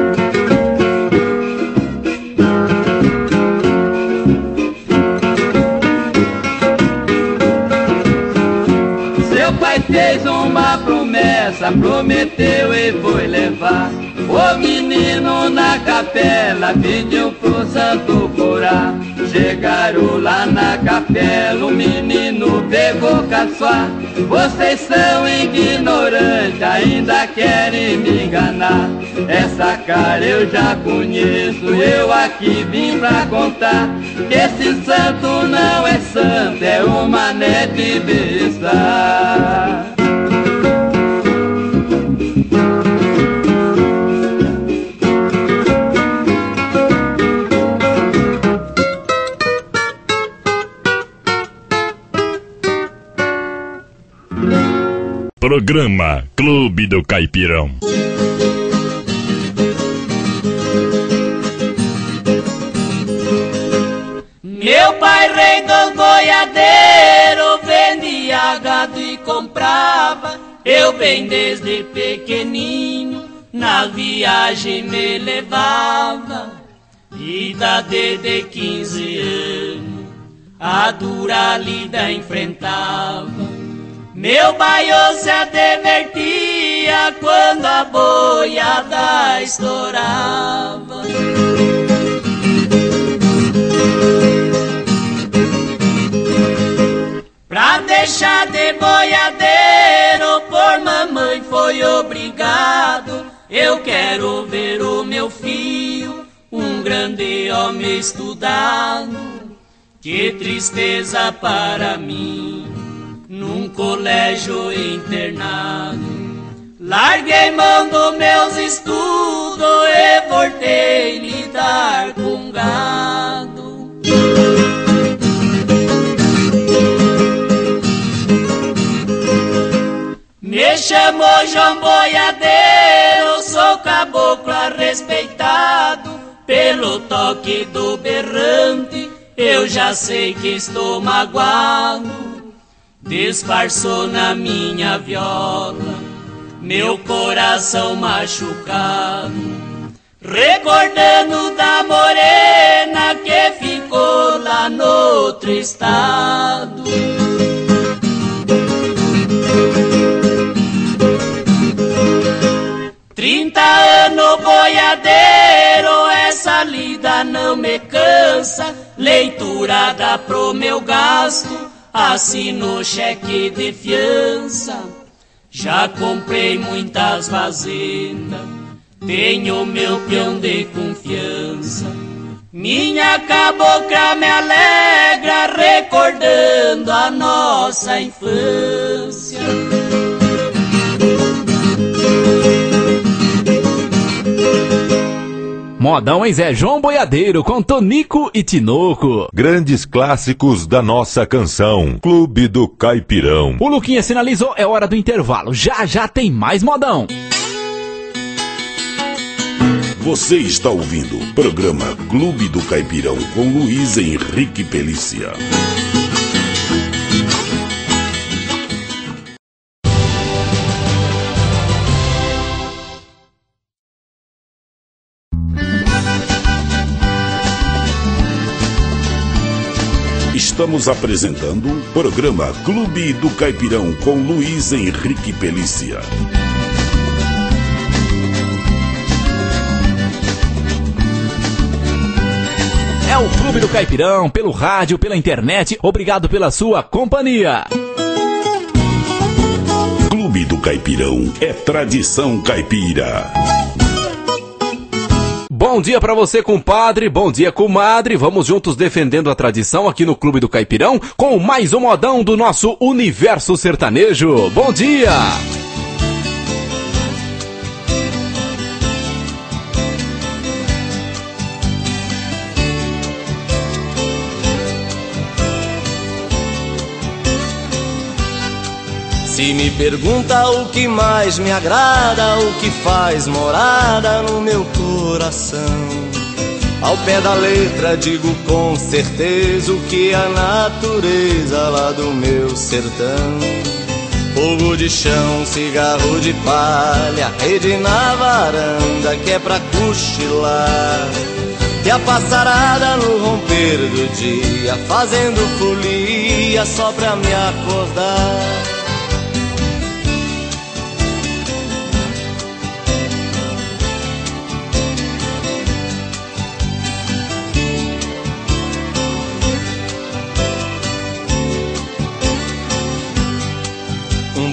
Fez uma promessa, prometeu e foi levar o menino na capela, pediu pro santo curar. chegaram lá na capela, o menino pegou caçoar. Vocês são ignorantes, ainda querem me enganar. Essa cara eu já conheço, eu aqui vim pra contar que esse santo não é santo, é um mané de besta. Programa Clube do Caipirão. Meu pai, rei dos boiadeiros, vendia gado e comprava. Eu bem desde pequenino, na viagem me levava. Idade de quinze anos, a dura lida enfrentava. Meu baiô se divertia quando a boiada estourava. Pra deixar de boiadeiro, por mamãe foi obrigado. Eu quero ver o meu filho, um grande homem estudado. Que tristeza para mim, num colégio internado. Larguei mão dos meus estudos e voltei lidar com gado. Me chamou João Boiadeiro, sou caboclo respeitado. Pelo toque do berrante, eu já sei que estou magoado. Disfarçou na minha viola meu coração machucado, recordando da morena que ficou lá no outro estado. Trinta anos boiadeiro, essa lida não me cansa. Leiturada pro meu gasto, assino cheque de fiança. Já comprei muitas fazendas, tenho meu peão de confiança. Minha cabocla me alegra, recordando a nossa infância. Modão, hein, Zé? João Boiadeiro com Tonico e Tinoco. Grandes clássicos da nossa canção. Clube do Caipirão. O Luquinha sinalizou, é hora do intervalo. Já já tem mais modão. Você está ouvindo o programa Clube do Caipirão com Luiz Henrique Pelícia. Estamos apresentando o programa Clube do Caipirão com Luiz Henrique Pelícia. É o Clube do Caipirão, pelo rádio, pela internet. Obrigado pela sua companhia. Clube do Caipirão é tradição caipira. Bom dia pra você, compadre, bom dia, comadre. Vamos juntos defendendo a tradição aqui no Clube do Caipirão com mais um modão do nosso universo sertanejo. Bom dia! Se me pergunta o que mais me agrada, o que faz morada no meu coração, ao pé da letra digo com certeza o que a natureza lá do meu sertão. Fogo de chão, cigarro de palha, rede na varanda que é pra cochilar, e a passarada no romper do dia fazendo folia só pra me acordar.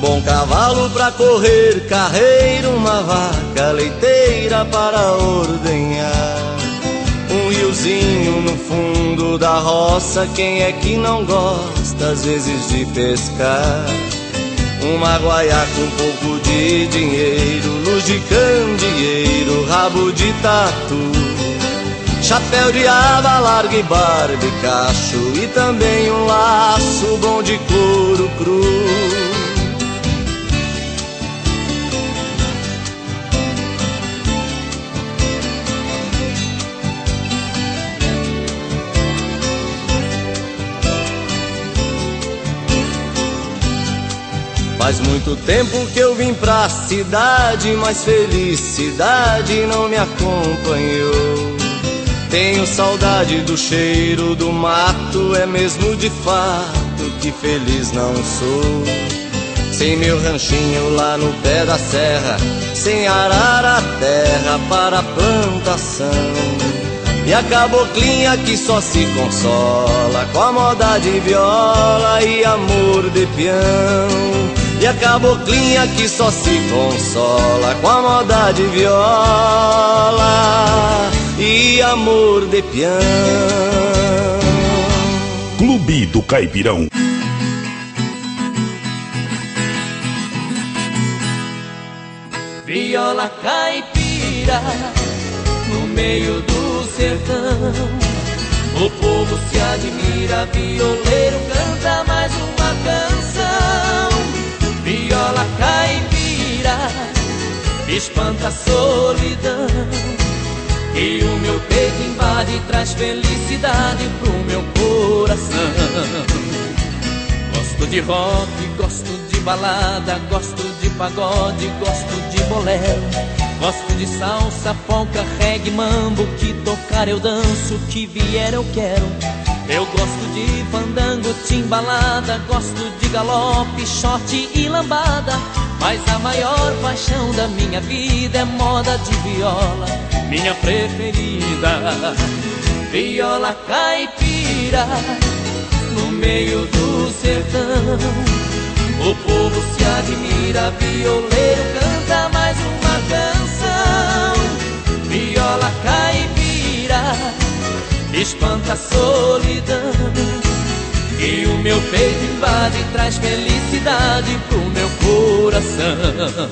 bom cavalo pra correr carreira, uma vaca leiteira para ordenhar. Um riozinho no fundo da roça, quem é que não gosta às vezes de pescar? Uma guaiaca com um pouco de dinheiro, luz de candeeiro, rabo de tatu, chapéu de aba larga e barba e cacho, e também um laço bom de couro cru. Faz muito tempo que eu vim pra cidade, mas felicidade não me acompanhou. Tenho saudade do cheiro do mato, é mesmo de fato que feliz não sou. Sem meu ranchinho lá no pé da serra, sem arar a terra para a plantação. E a caboclinha que só se consola com a moda de viola e amor de peão. E a caboclinha que só se consola com a moda de viola e amor de peão. Clube do Caipirão. Viola caipira no meio do sertão, o povo se admira, violeiro canta mais uma canção. Viola caipira espanta a solidão, e o meu peito invade e traz felicidade pro meu coração. Gosto de rock, gosto de balada, gosto de pagode, gosto de bolero, gosto de salsa, polca, reggae, mambo, que tocar eu danço, que vier eu quero. Eu gosto de fandango, timbalada, gosto de galope, shot e lambada, mas a maior paixão da minha vida é moda de viola, minha preferida. Viola caipira no meio do sertão, o povo se admira, violeiro canta mais uma canção. Viola caipira espanta a solidão, e o meu peito invade e traz felicidade pro meu coração.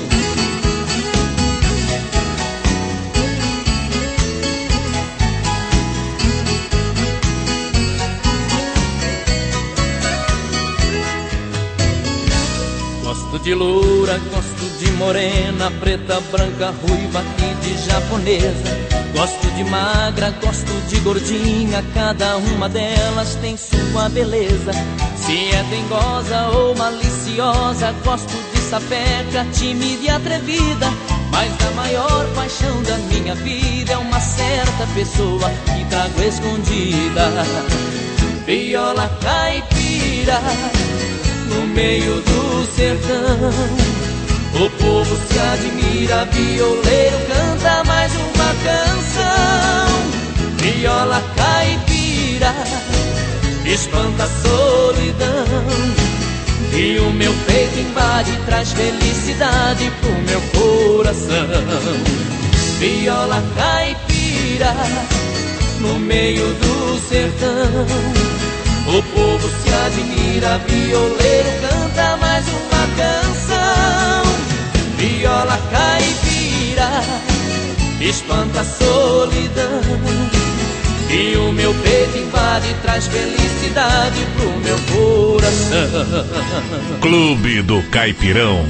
Gosto de loura, gosto de morena, preta, branca, ruiva e de japonesa. Gosto de magra, gosto de gordinha, cada uma delas tem sua beleza. Se é dengosa ou maliciosa, gosto de sapeca, tímida e atrevida, mas a maior paixão da minha vida é uma certa pessoa que trago escondida. Viola caipira no meio do sertão, o povo se admira, violeiro canta mais uma canção. Viola caipira espanta a solidão, e o meu peito invade e traz felicidade pro meu coração. Viola caipira no meio do sertão, o povo se admira, violeiro canta mais uma canção. Viola caipira espanta a solidão, e o meu peito invade e traz felicidade pro meu coração. Clube do Caipirão.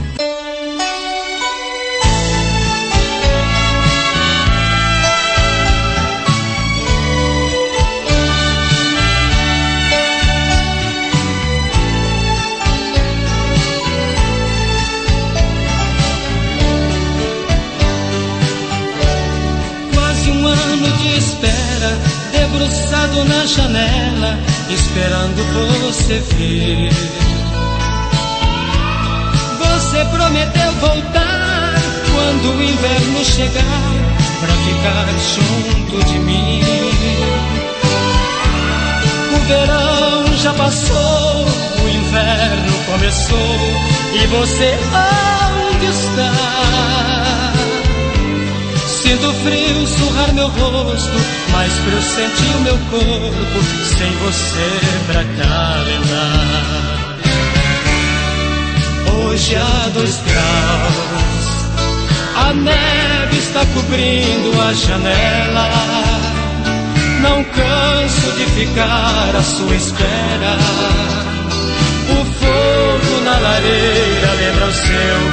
Debruçado na janela, esperando você vir. Você prometeu voltar quando o inverno chegar, pra ficar junto de mim. O verão já passou, o inverno inverno começou e você onde está? Sinto frio surrar meu rosto, mais frio sentir o meu corpo sem você pra calentar. Hoje há dois graus, a neve está cobrindo a janela. Não canso de ficar à sua espera. O fogo na lareira lembra o seu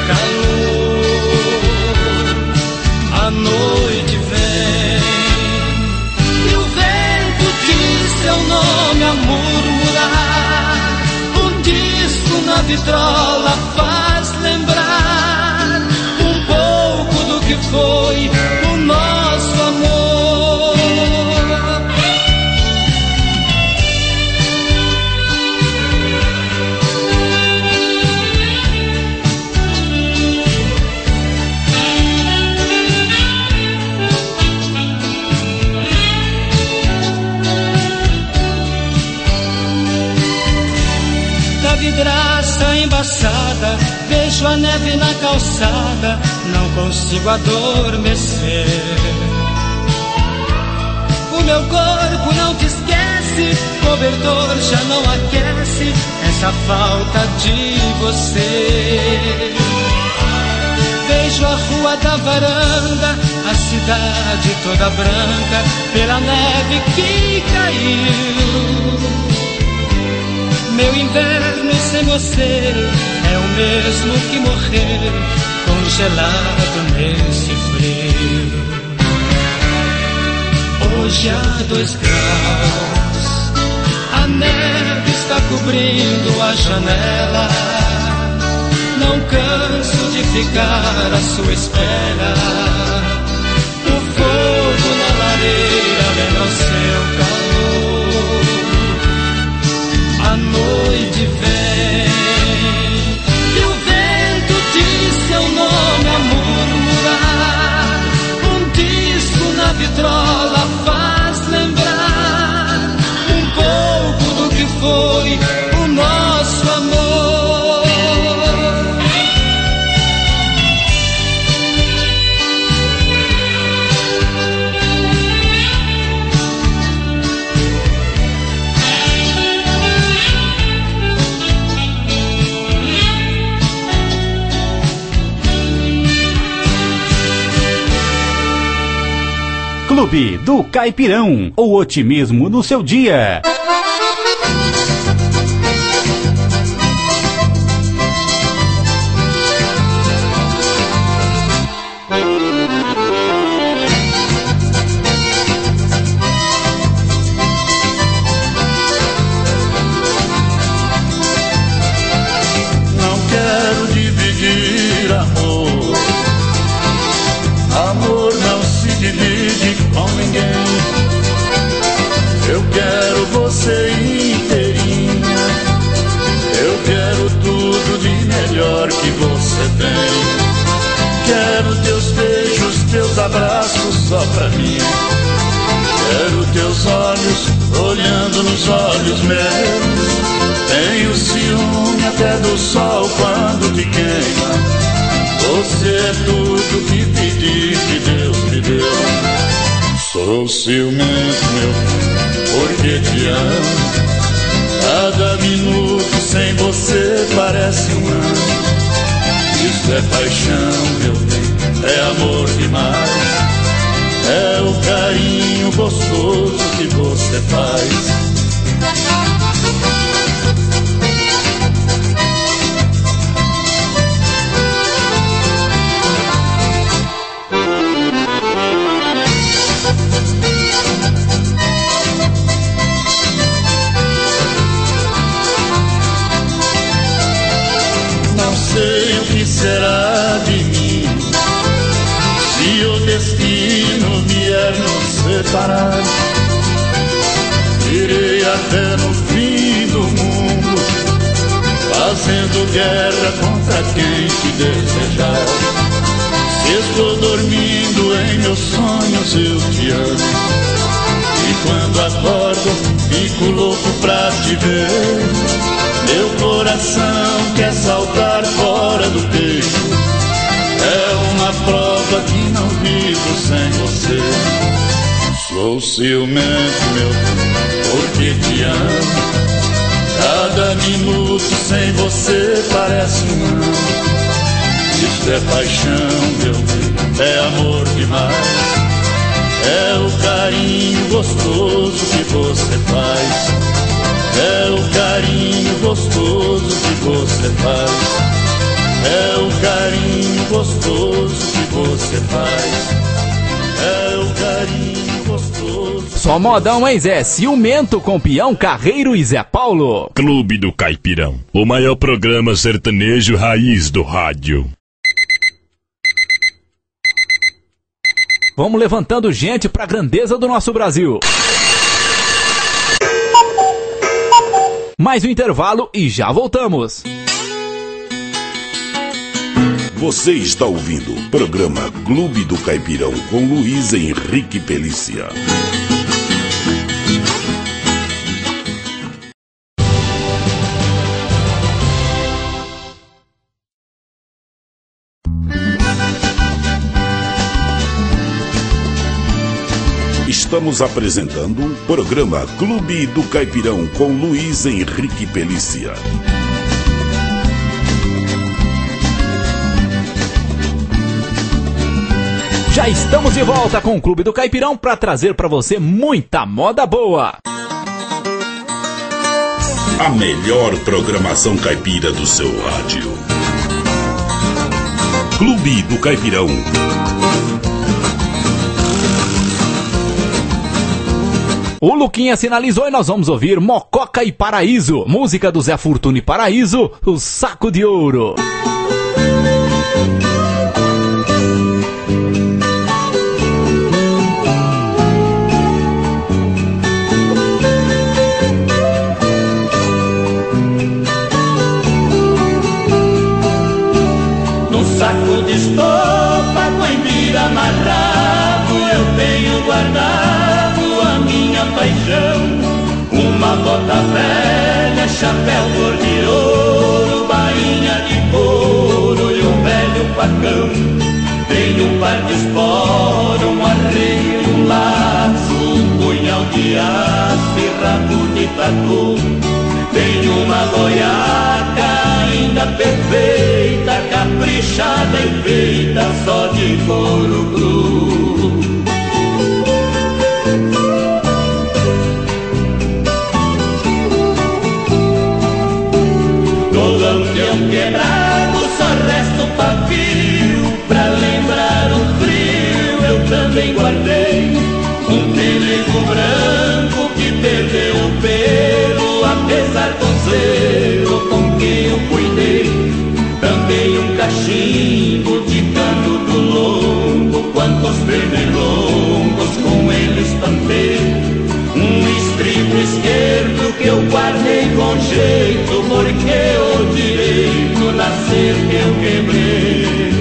calor. A noite vem e o vento diz seu nome a murmurar. Um disco na vitrola faz lembrar um pouco do que foi o nosso amor. Vidraça embaçada, vejo a neve na calçada, não consigo adormecer. O meu corpo não te esquece, cobertor já não aquece essa falta de você. Vejo a rua da varanda, a cidade toda branca pela neve que caiu. Meu inverno sem você é o mesmo que morrer congelado nesse frio. Hoje há dois graus, a neve está cobrindo a janela. Não canso de ficar à sua espera. O fogo na lareira lembra o seu calor. A noite vem e o vento diz seu nome a murmurar. Um disco na vitrola faz lembrar um pouco do que foi o nosso amor. Clube do Caipirão, o otimismo no seu dia. Não quero dividir amor. Amor não se divide com ninguém. Eu quero você inteirinha. Eu quero tudo de melhor que você tem. Quero teus beijos, teus abraços só pra mim. Quero teus olhos olhando nos olhos meus. Tenho ciúme até do sol quando te queima. Você é tudo que pedi, que Deus me deu. Sou ciumento, meu filho, porque te amo. Cada minuto sem você parece um ano. Isso é paixão, meu bem, é amor demais. É o carinho gostoso que você faz. Não sei o que será de mim se o destino vier nos separar. Irei até no fim do mundo, fazendo guerra contra quem te desejar. Se estou dormindo em meus sonhos eu te amo, e quando acordo fico louco pra te ver. Meu coração quer saltar fora do peito. É uma prova que não vivo sem você. Sou ciumento, meu bem, porque te amo. Cada minuto sem você parece um ano. Isto é paixão, meu bem, é amor demais. É o carinho gostoso que você faz. É o carinho gostoso que você faz. É o carinho gostoso que você faz. É o carinho gostoso. Só modão, hein, Zé? Ciumento com Peão Carreiro e Zé Paulo. Clube do Caipirão, o maior programa sertanejo raiz do rádio. Vamos levantando gente pra grandeza do nosso Brasil. Mais um intervalo e já voltamos. Você está ouvindo o programa Clube do Caipirão com Luiz Henrique Pelícia. Estamos apresentando o programa Clube do Caipirão com Luiz Henrique Pelícia. Já estamos de volta com o Clube do Caipirão para trazer para você muita moda boa. A melhor programação caipira do seu rádio. Clube do Caipirão. O Luquinha sinalizou e nós vamos ouvir Mococa e Paraíso, música do Zé Fortuna e Paraíso, o Saco de Ouro. Num saco de estopa com embira amarrado, eu tenho guardado minha paixão, uma bota velha, chapéu cor de ouro, bainha de couro e um velho facão. Tenho um par de espora, um arreio e um laço, um punhal de aço e rabo de tatu. Tenho uma goiaca ainda perfeita, caprichada e feita só de couro cru. Quebrado, só resta o pavio. Pra lembrar o frio eu também guardei um pelego branco que perdeu o pelo, apesar do zelo com que eu cuidei. Também um cachimbo de cano do longo, quantos pernilongos com ele espantei. Um estribo esquerdo que eu guardei com jeito, porque o direito nascer que eu quebrei.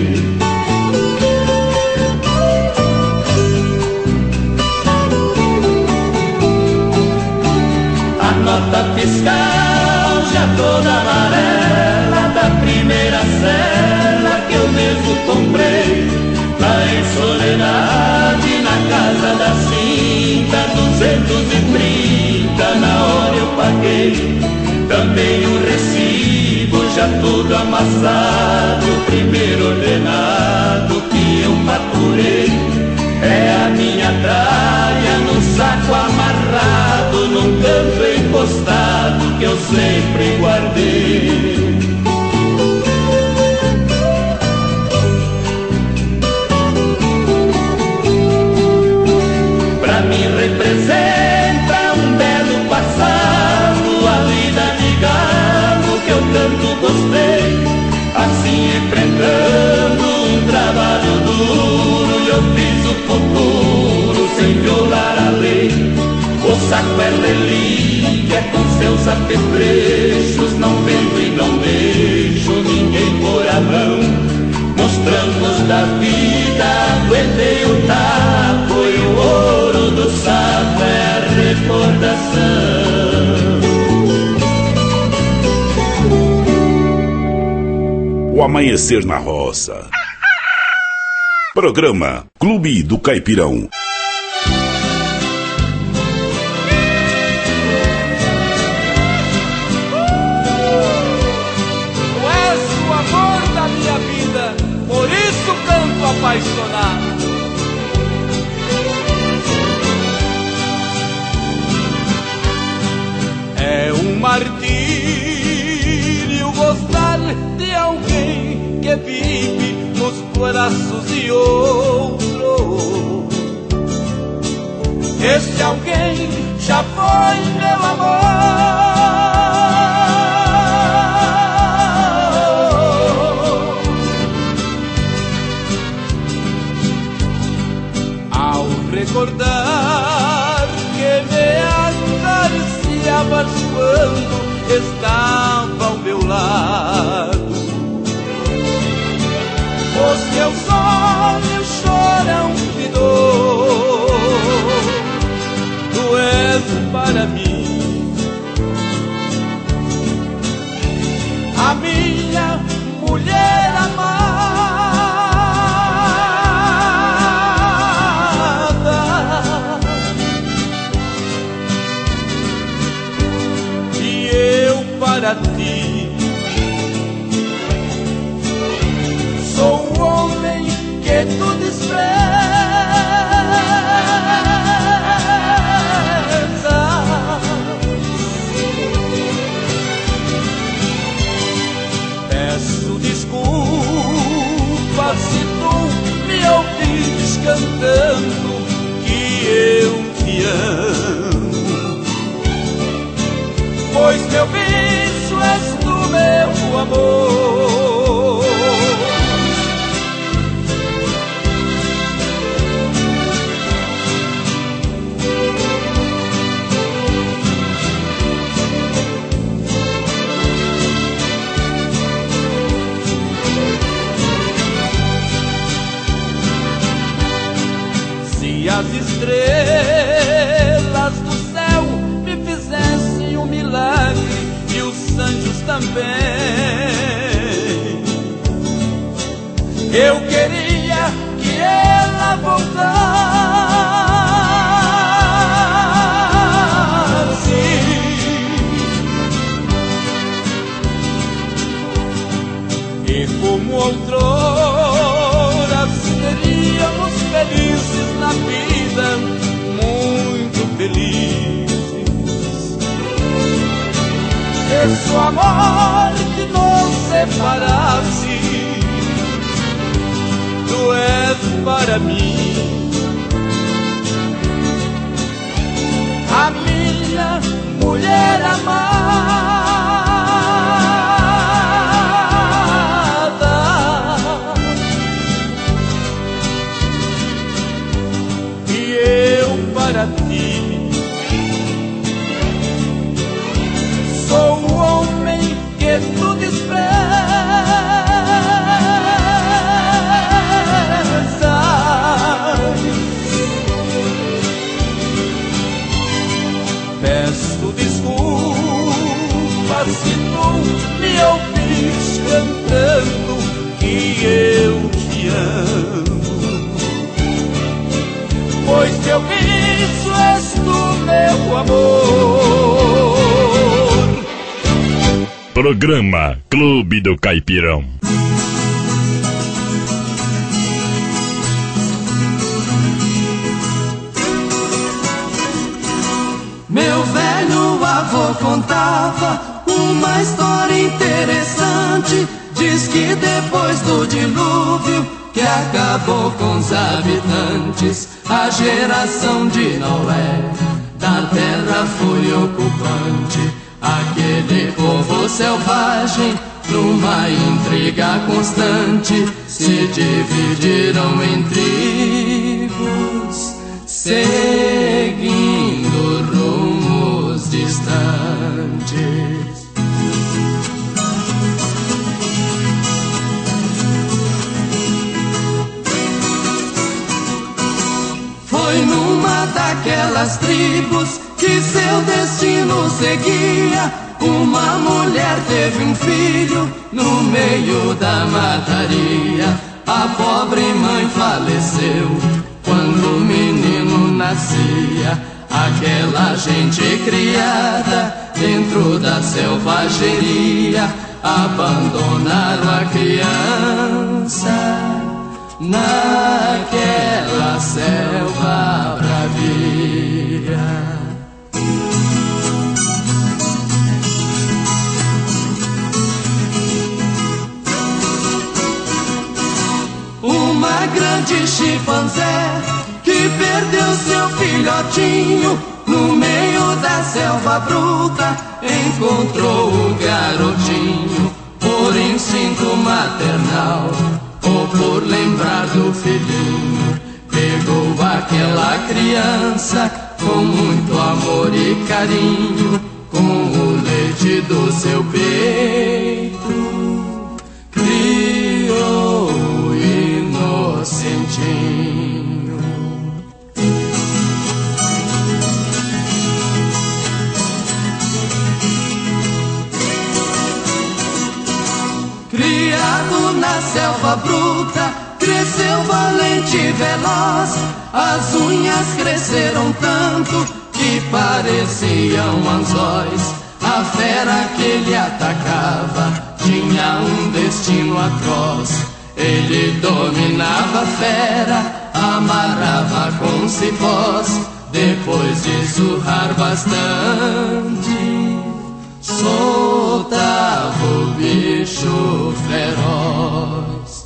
A nota fiscal já toda amarela, da primeira cela que eu mesmo comprei. Lá em Soledade, na casa da Cinta, duzentos e trinta na hora eu paguei. Também o recibo já todo amassado, o primeiro ordenado que eu faturei. É a minha tralha no saco amarrado, num canto encostado que eu sempre guardei. Pra mim representa um belo passado, a vida de galo que eu tanto gostei. Assim enfrentando um trabalho duro, eu fiz o futuro sem violar a lei. O saco é relíquia com seus apetrechos, não vendo e não deixo ninguém pôr a mão. Nos trancos da vida aguentei o taco e o ouro do saco é a recordação. o amanhecer na roça. Programa Clube do Caipirão. Tu és o amor da minha vida, por isso canto apaixonado. É um martírio gostar de alguém que vive nos braços de outro. Este alguém já foi meu amor. Ao recordar que me acariciavas quando estava ao meu lado, os meus olhos choram de dor. Tu és para mim a minha mulher amada, e eu para ti sou o homem que tu desprezas. Peço desculpa se tu me ouvires cantando que eu te amo, pois meu bicho és tu, meu amor. Se as estrelas do céu me fizessem um milagre e os anjos também, eu queria que ela voltasse. E como outrora seríamos felizes na vida, muito felizes. Esse amor que nos separasse, tu és para mim a minha mulher amada, e eu para ti sou o homem que tu desprezas. Peço desculpa se tu me ouvires cantando que eu te amo, pois meu bicho és tu, meu amor. Programa Clube do Caipirão. Meu velho avô contava uma história interessante. Diz que depois do dilúvio que acabou com os habitantes, a geração de Noé da terra foi ocupante. Aquele povo selvagem, numa intriga constante, se dividiram em tribos, seguindo rumos distantes. Foi numa daquelas tribos que seu destino seguia uma mulher teve um filho no meio da mataria. A pobre mãe faleceu quando o menino nascia. Aquela gente criada dentro da selvageria abandonaram a criança naquela selva bravia. Uma grande chimpanzé que perdeu seu filhotinho no meio da selva bruta, encontrou o garotinho por instinto maternal ou por lembrar do filhinho. Pegou aquela criança com muito amor e carinho, com o leite do seu peito, criou o inocentinho. Criado na selva bruta, cresceu valente e veloz. As unhas cresceram tanto que pareciam anzóis. A fera que ele atacava tinha um destino atroz. Ele dominava a fera, amarrava com cipós. Depois de surrar bastante, soltava o bicho feroz.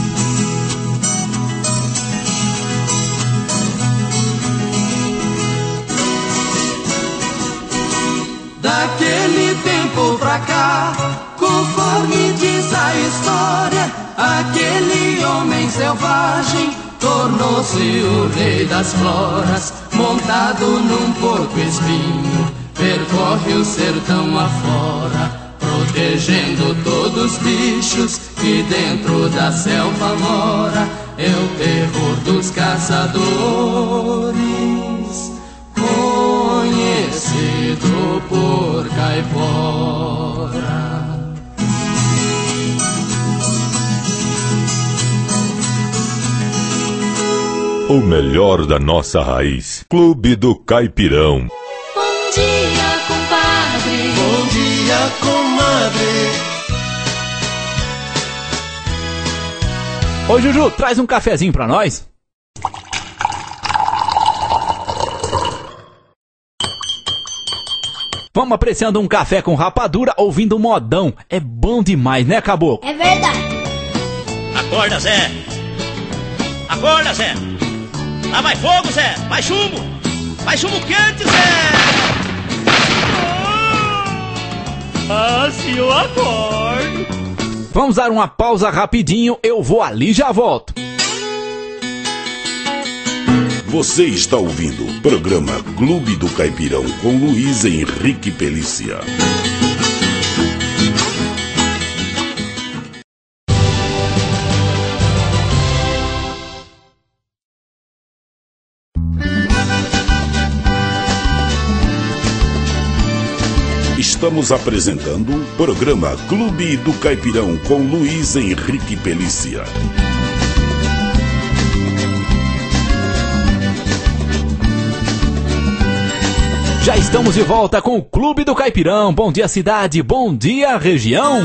Daquele tempo pra cá, conforme diz a história, aquele homem selvagem tornou-se o rei das floras. Montado num porco espinho, percorre o sertão afora, protegendo todos os bichos que dentro da selva mora. É o terror dos caçadores, conhecido por caipora. O melhor da nossa raiz. Clube do Caipirão. Bom dia, compadre. Bom dia, comadre. Ô Juju, traz um cafezinho pra nós. Vamos apreciando um café com rapadura, ouvindo modão. É bom demais, né, caboclo? É verdade. Acorda, Zé. Acorda, Zé. Lá vai fogo, Zé. Vai chumbo. Vai chumbo quente, Zé. Ah, se eu acordo. Vamos dar uma pausa rapidinho, eu vou ali e já volto. Você está ouvindo o programa Clube do Caipirão com Luiz Henrique Pelícia. Estamos apresentando o programa Clube do Caipirão com Luiz Henrique Pelícia. Já estamos de volta com o Clube do Caipirão. Bom dia, cidade. Bom dia, região.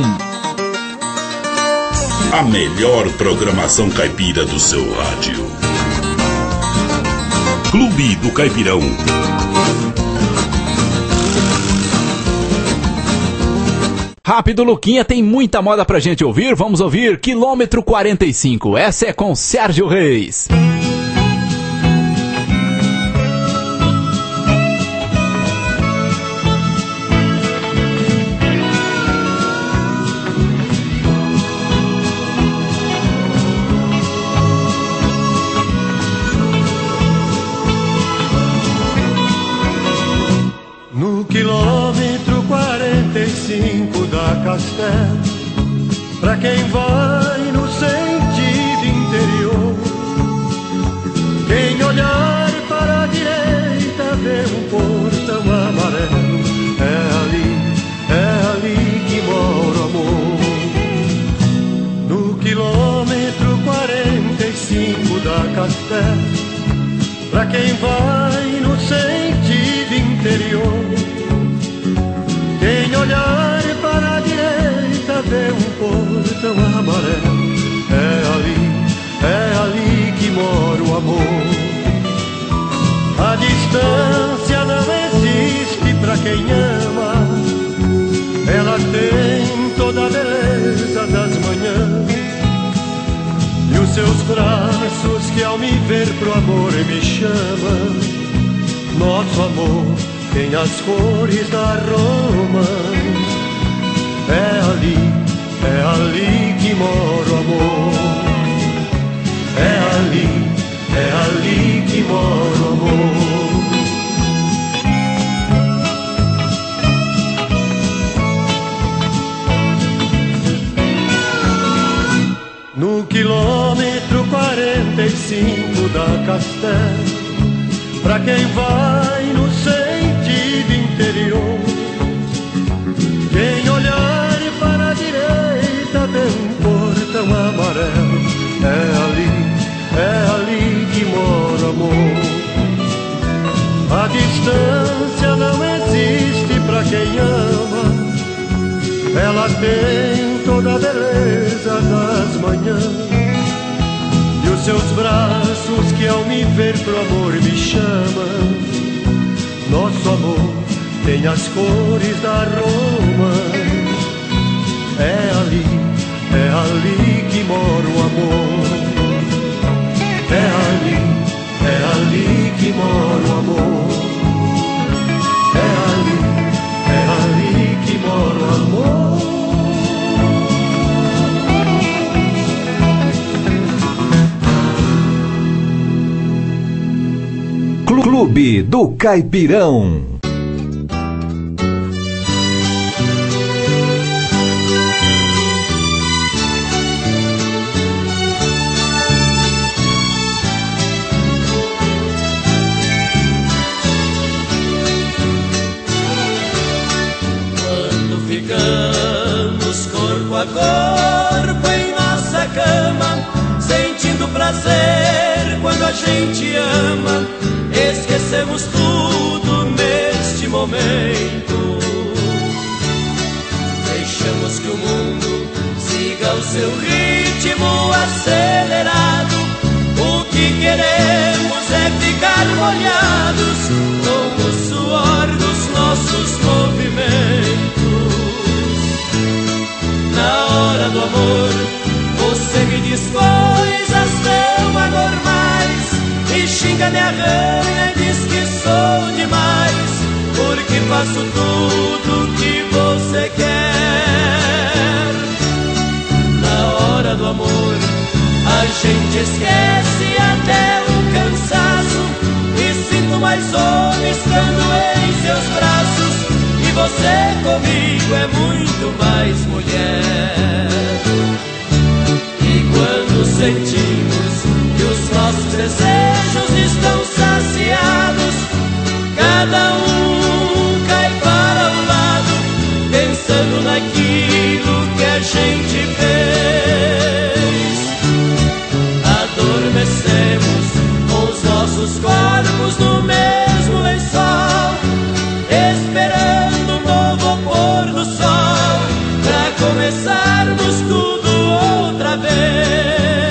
A melhor programação caipira do seu rádio. Clube do Caipirão. Rápido, Luquinha, tem muita moda pra gente ouvir. Vamos ouvir Quilômetro quarenta e cinco. Essa é com Sérgio Reis. No quilômetro quarenta e cinco da Castelo, pra quem vai no sentido interior, quem olhar para a direita vê um portão amarelo. É ali, é ali que mora portão amarelo. É ali, é ali que mora o amor. A distância não existe pra quem ama. Ela tem toda a beleza das manhãs e os seus braços que ao me ver pro amor me chamam. Nosso amor tem as cores da Roma. É ali, é ali que mora o amor. É ali, é ali que mora o amor. No quilômetro quarenta e cinco da Castelo, pra quem vai no sentido interior, quem olhar para a direita vê um portão amarelo. É ali, é ali que mora o amor. A distância não existe pra quem ama. Ela tem toda a beleza das manhãs e os seus braços que ao me ver pro amor me chamam. Nosso amor tem as cores da Roma. É ali, é ali que mora o amor. É ali, é ali que mora o amor. É ali, é ali que mora o amor. Clube do Caipirão. Quando ficamos corpo a corpo em nossa cama, sentindo prazer quando a gente ama, esquecemos tudo neste momento. Deixamos que o mundo siga o seu ritmo acelerado. O que queremos é ficar molhados com o suor dos nossos movimentos. Na hora do amor, você me diz coisas tão anormais, me xinga, me arranha e diz que sou demais, porque faço tudo que você quer. Na hora do amor, a gente esquece até o cansaço, me sinto mais homem estando em seus braços, e você comigo é muito mais mulher. E quando sentimos que os nossos desejos estão saciados, cada um cai para o lado, pensando naquilo que a gente fez. Adormecemos com os nossos corpos no mesmo lençol, esperando um novo pôr do sol, pra começarmos tudo outra vez.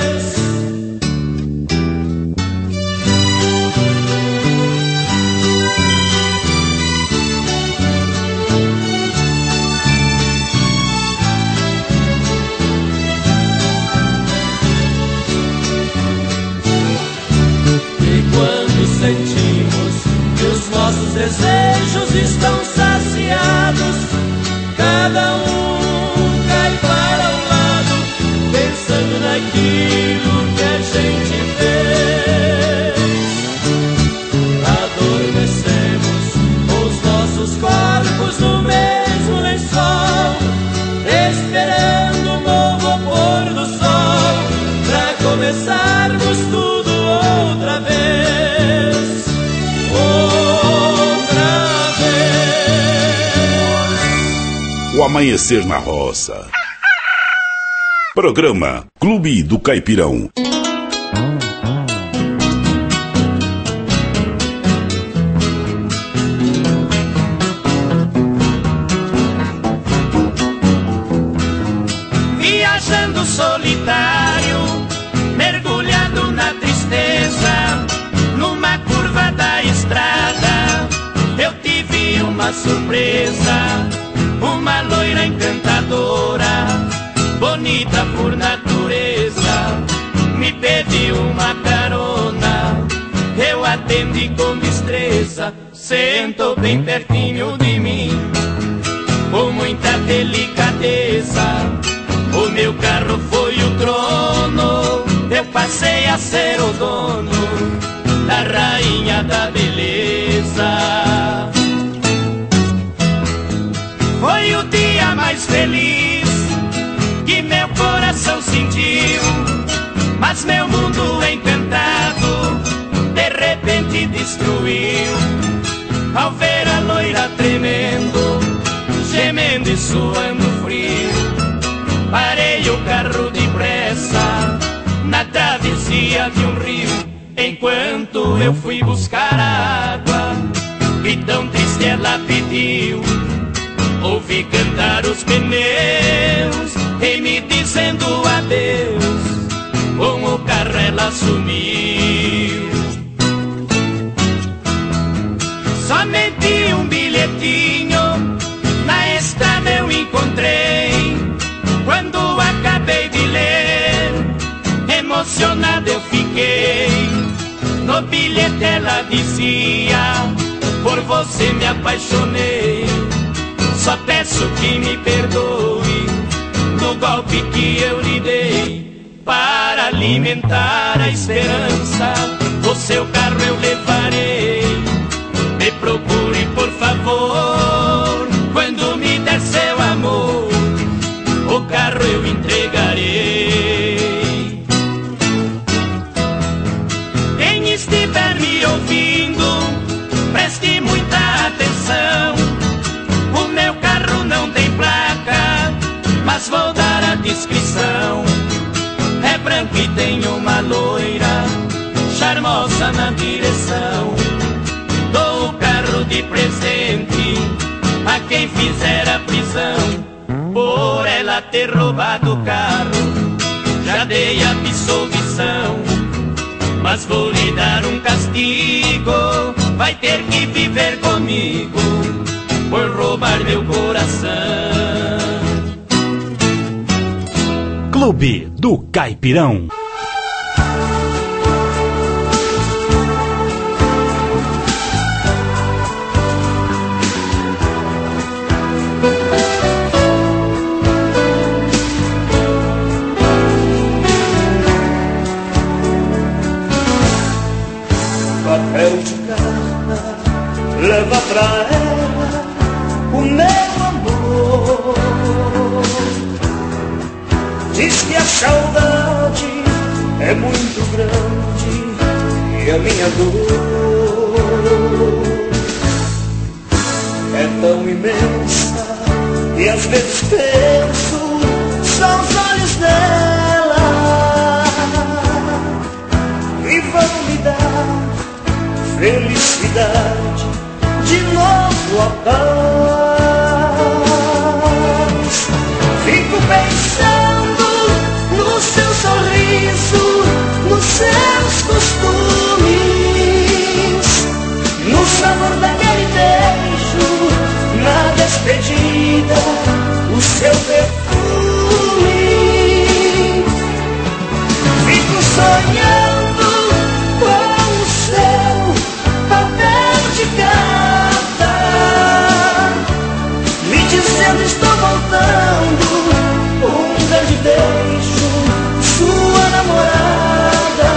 Sentimos que os nossos desejos estão saciados, cada um cai para um lado, pensando naquilo que a gente fez. Adormecemos com os nossos corpos no mesmo lençol, esperando um novo pôr do sol, pra começarmos tudo outra vez. O Amanhecer na Roça. Programa Clube do Caipirão. Viajando ando solitário, mergulhado na tristeza, numa curva da estrada, eu tive uma surpresa, uma loira encantadora, bonita por natureza, me pediu uma carona, eu atendi com destreza, sentou bem pertinho de mim, com muita delicadeza, o meu carro foi o trono, eu passei a ser o dono da rainha da beleza. Foi o dia mais feliz que meu coração sentiu, mas meu mundo encantado de repente destruiu, ao ver a loira tremendo, gemendo e suando frio. Parei o carro depressa na travessia de um rio, enquanto eu fui buscar a água, e tão triste ela pediu. Ouvi cantar os pneus e me dizendo adeus, com o carro ela sumiu. Somente um bilhetinho na estrada eu encontrei, quando acabei de ler, emocionado eu fiquei. No bilhete ela dizia: por você me apaixonei, só peço que me perdoe do golpe que eu lhe dei. Para alimentar a esperança, o seu carro eu levarei. Me procure por favor, quando me der seu amor, o carro eu entregarei. Quem estiver me ouvindo, preste muita atenção. O meu carro não tem placa, mas vou dar a descrição. É branco e tem uma loira charmosa na direção. Dou o carro de presente a quem fizer a prisão, por ela ter roubado o carro. Já dei a absolvição, mas vou lhe dar um castigo. Vai ter que viver comigo por roubar meu coração. Clube do Caipirão. Papel de carta, leva pra ela o meu amor. Diz que a saudade é muito grande e a minha dor é tão imensa, e às vezes penso, são os olhos dela que vão me dar felicidade de novo a paz. Fico pensando no seu sorriso, nos seus costumes, no sabor daquele beijo, na despedida, o seu perfume. Fico sonhando com o céu, papel de carta, me dizendo estou voltando, um grande beijo, sua namorada.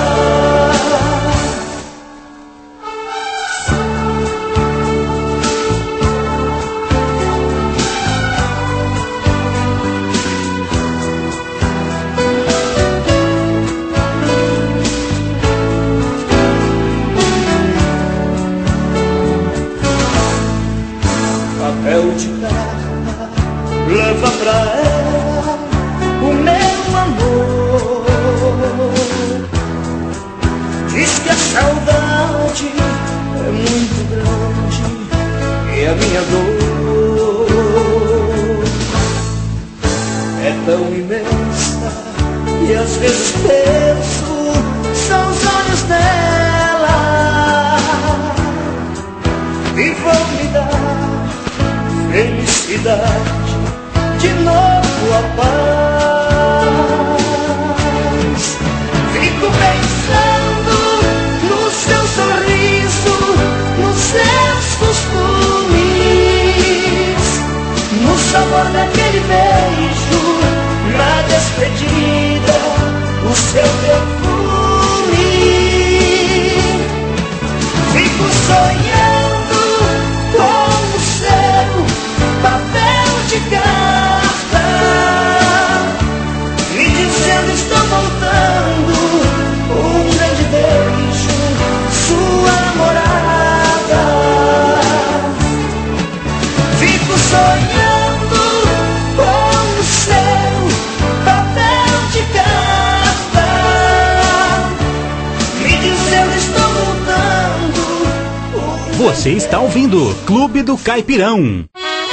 Papel de carta, leva pra ela o meu amor. Diz que a saudade é muito grande e a minha dor é tão imensa, às vezes penso, são os olhos dela e vão me dar felicidade, de novo a paz. Fico pensando no seu sorriso, nos seus costumes, no sabor daquele beijo, na despedida, o seu perfume. Fico sonhando com o seu papel de carta, me dizendo estou voltando, um grande beijo, sua morada. Fico sonhando com o seu papel de carta, me dizendo estou voltando. Você está ouvindo Clube do Caipirão.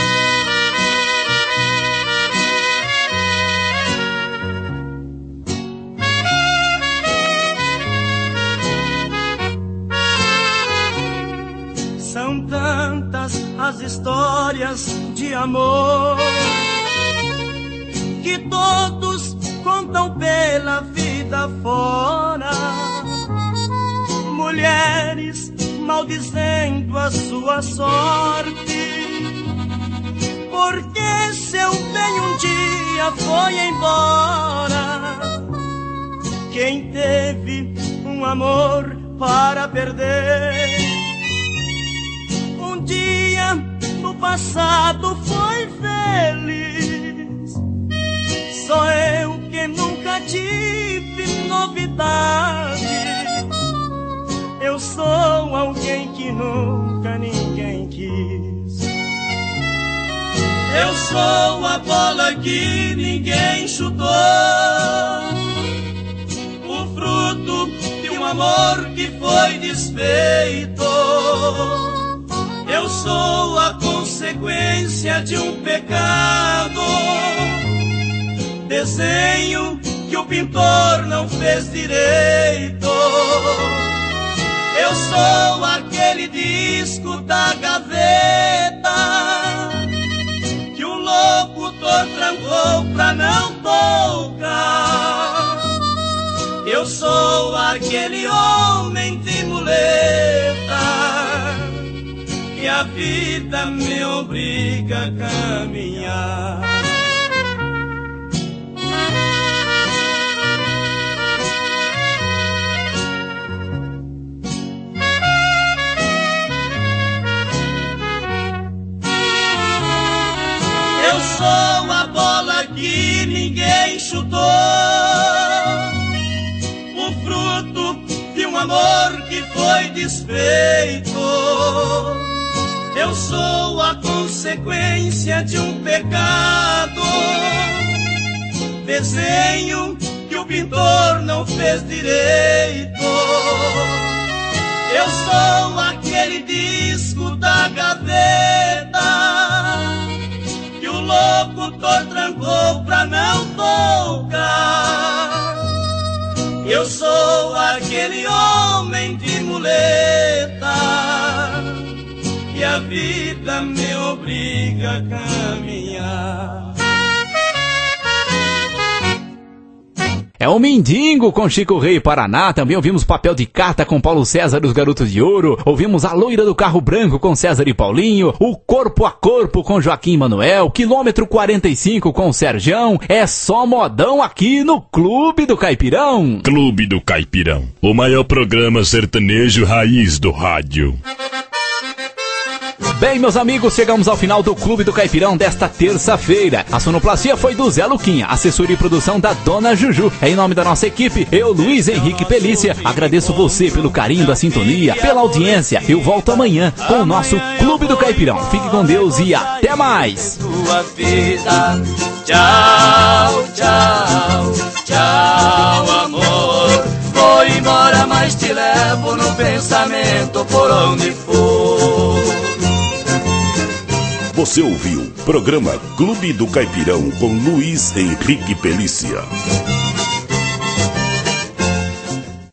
São tantas as histórias de amor que todos contam pela vida fora. Mulheres maldizendo a sua sorte, porque seu bem um dia foi embora. Quem teve um amor para perder, um dia no passado foi feliz. Só eu que nunca tive novidade, eu sou alguém que nunca ninguém quis. Eu sou a bola que ninguém chutou, o fruto de um amor que foi desfeito. Eu sou a consequência de um pecado, desenho que o pintor não fez direito. Eu sou aquele disco da gaveta que o locutor trancou pra não tocar. Eu sou aquele homem de muleta que a vida me obriga a caminhar. Eu sou a bola que ninguém chutou, o fruto de um amor que foi desfeito. Eu sou a consequência de um pecado, desenho que o pintor não fez direito. Eu sou aquele disco da gaveta que o locutor trancou pra não tocar. Eu sou aquele homem de muleta que a vida me obriga a caminhar. É o Mindingo com Chico Rei Paraná. Também ouvimos Papel de Carta com Paulo César e os Garotos de Ouro. Ouvimos A Loira do Carro Branco com César e Paulinho. O Corpo a Corpo com Joaquim Manuel. Quilômetro quarenta e cinco com Serjão. É só modão aqui no Clube do Caipirão. Clube do Caipirão, o maior programa sertanejo raiz do rádio. Bem, meus amigos, chegamos ao final do Clube do Caipirão desta terça-feira. A sonoplastia foi do Zé Luquinha, assessoria e produção da Dona Juju. Em nome da nossa equipe, eu, Luiz Henrique Pelícia, agradeço você pelo carinho da sintonia, pela audiência. Eu volto amanhã com o nosso Clube do Caipirão. Fique com Deus e até mais. Tchau, tchau, tchau, amor. Vou embora, mas te levo no pensamento por onde for. Você ouviu o programa Clube do Caipirão com Luiz Henrique Pelícia.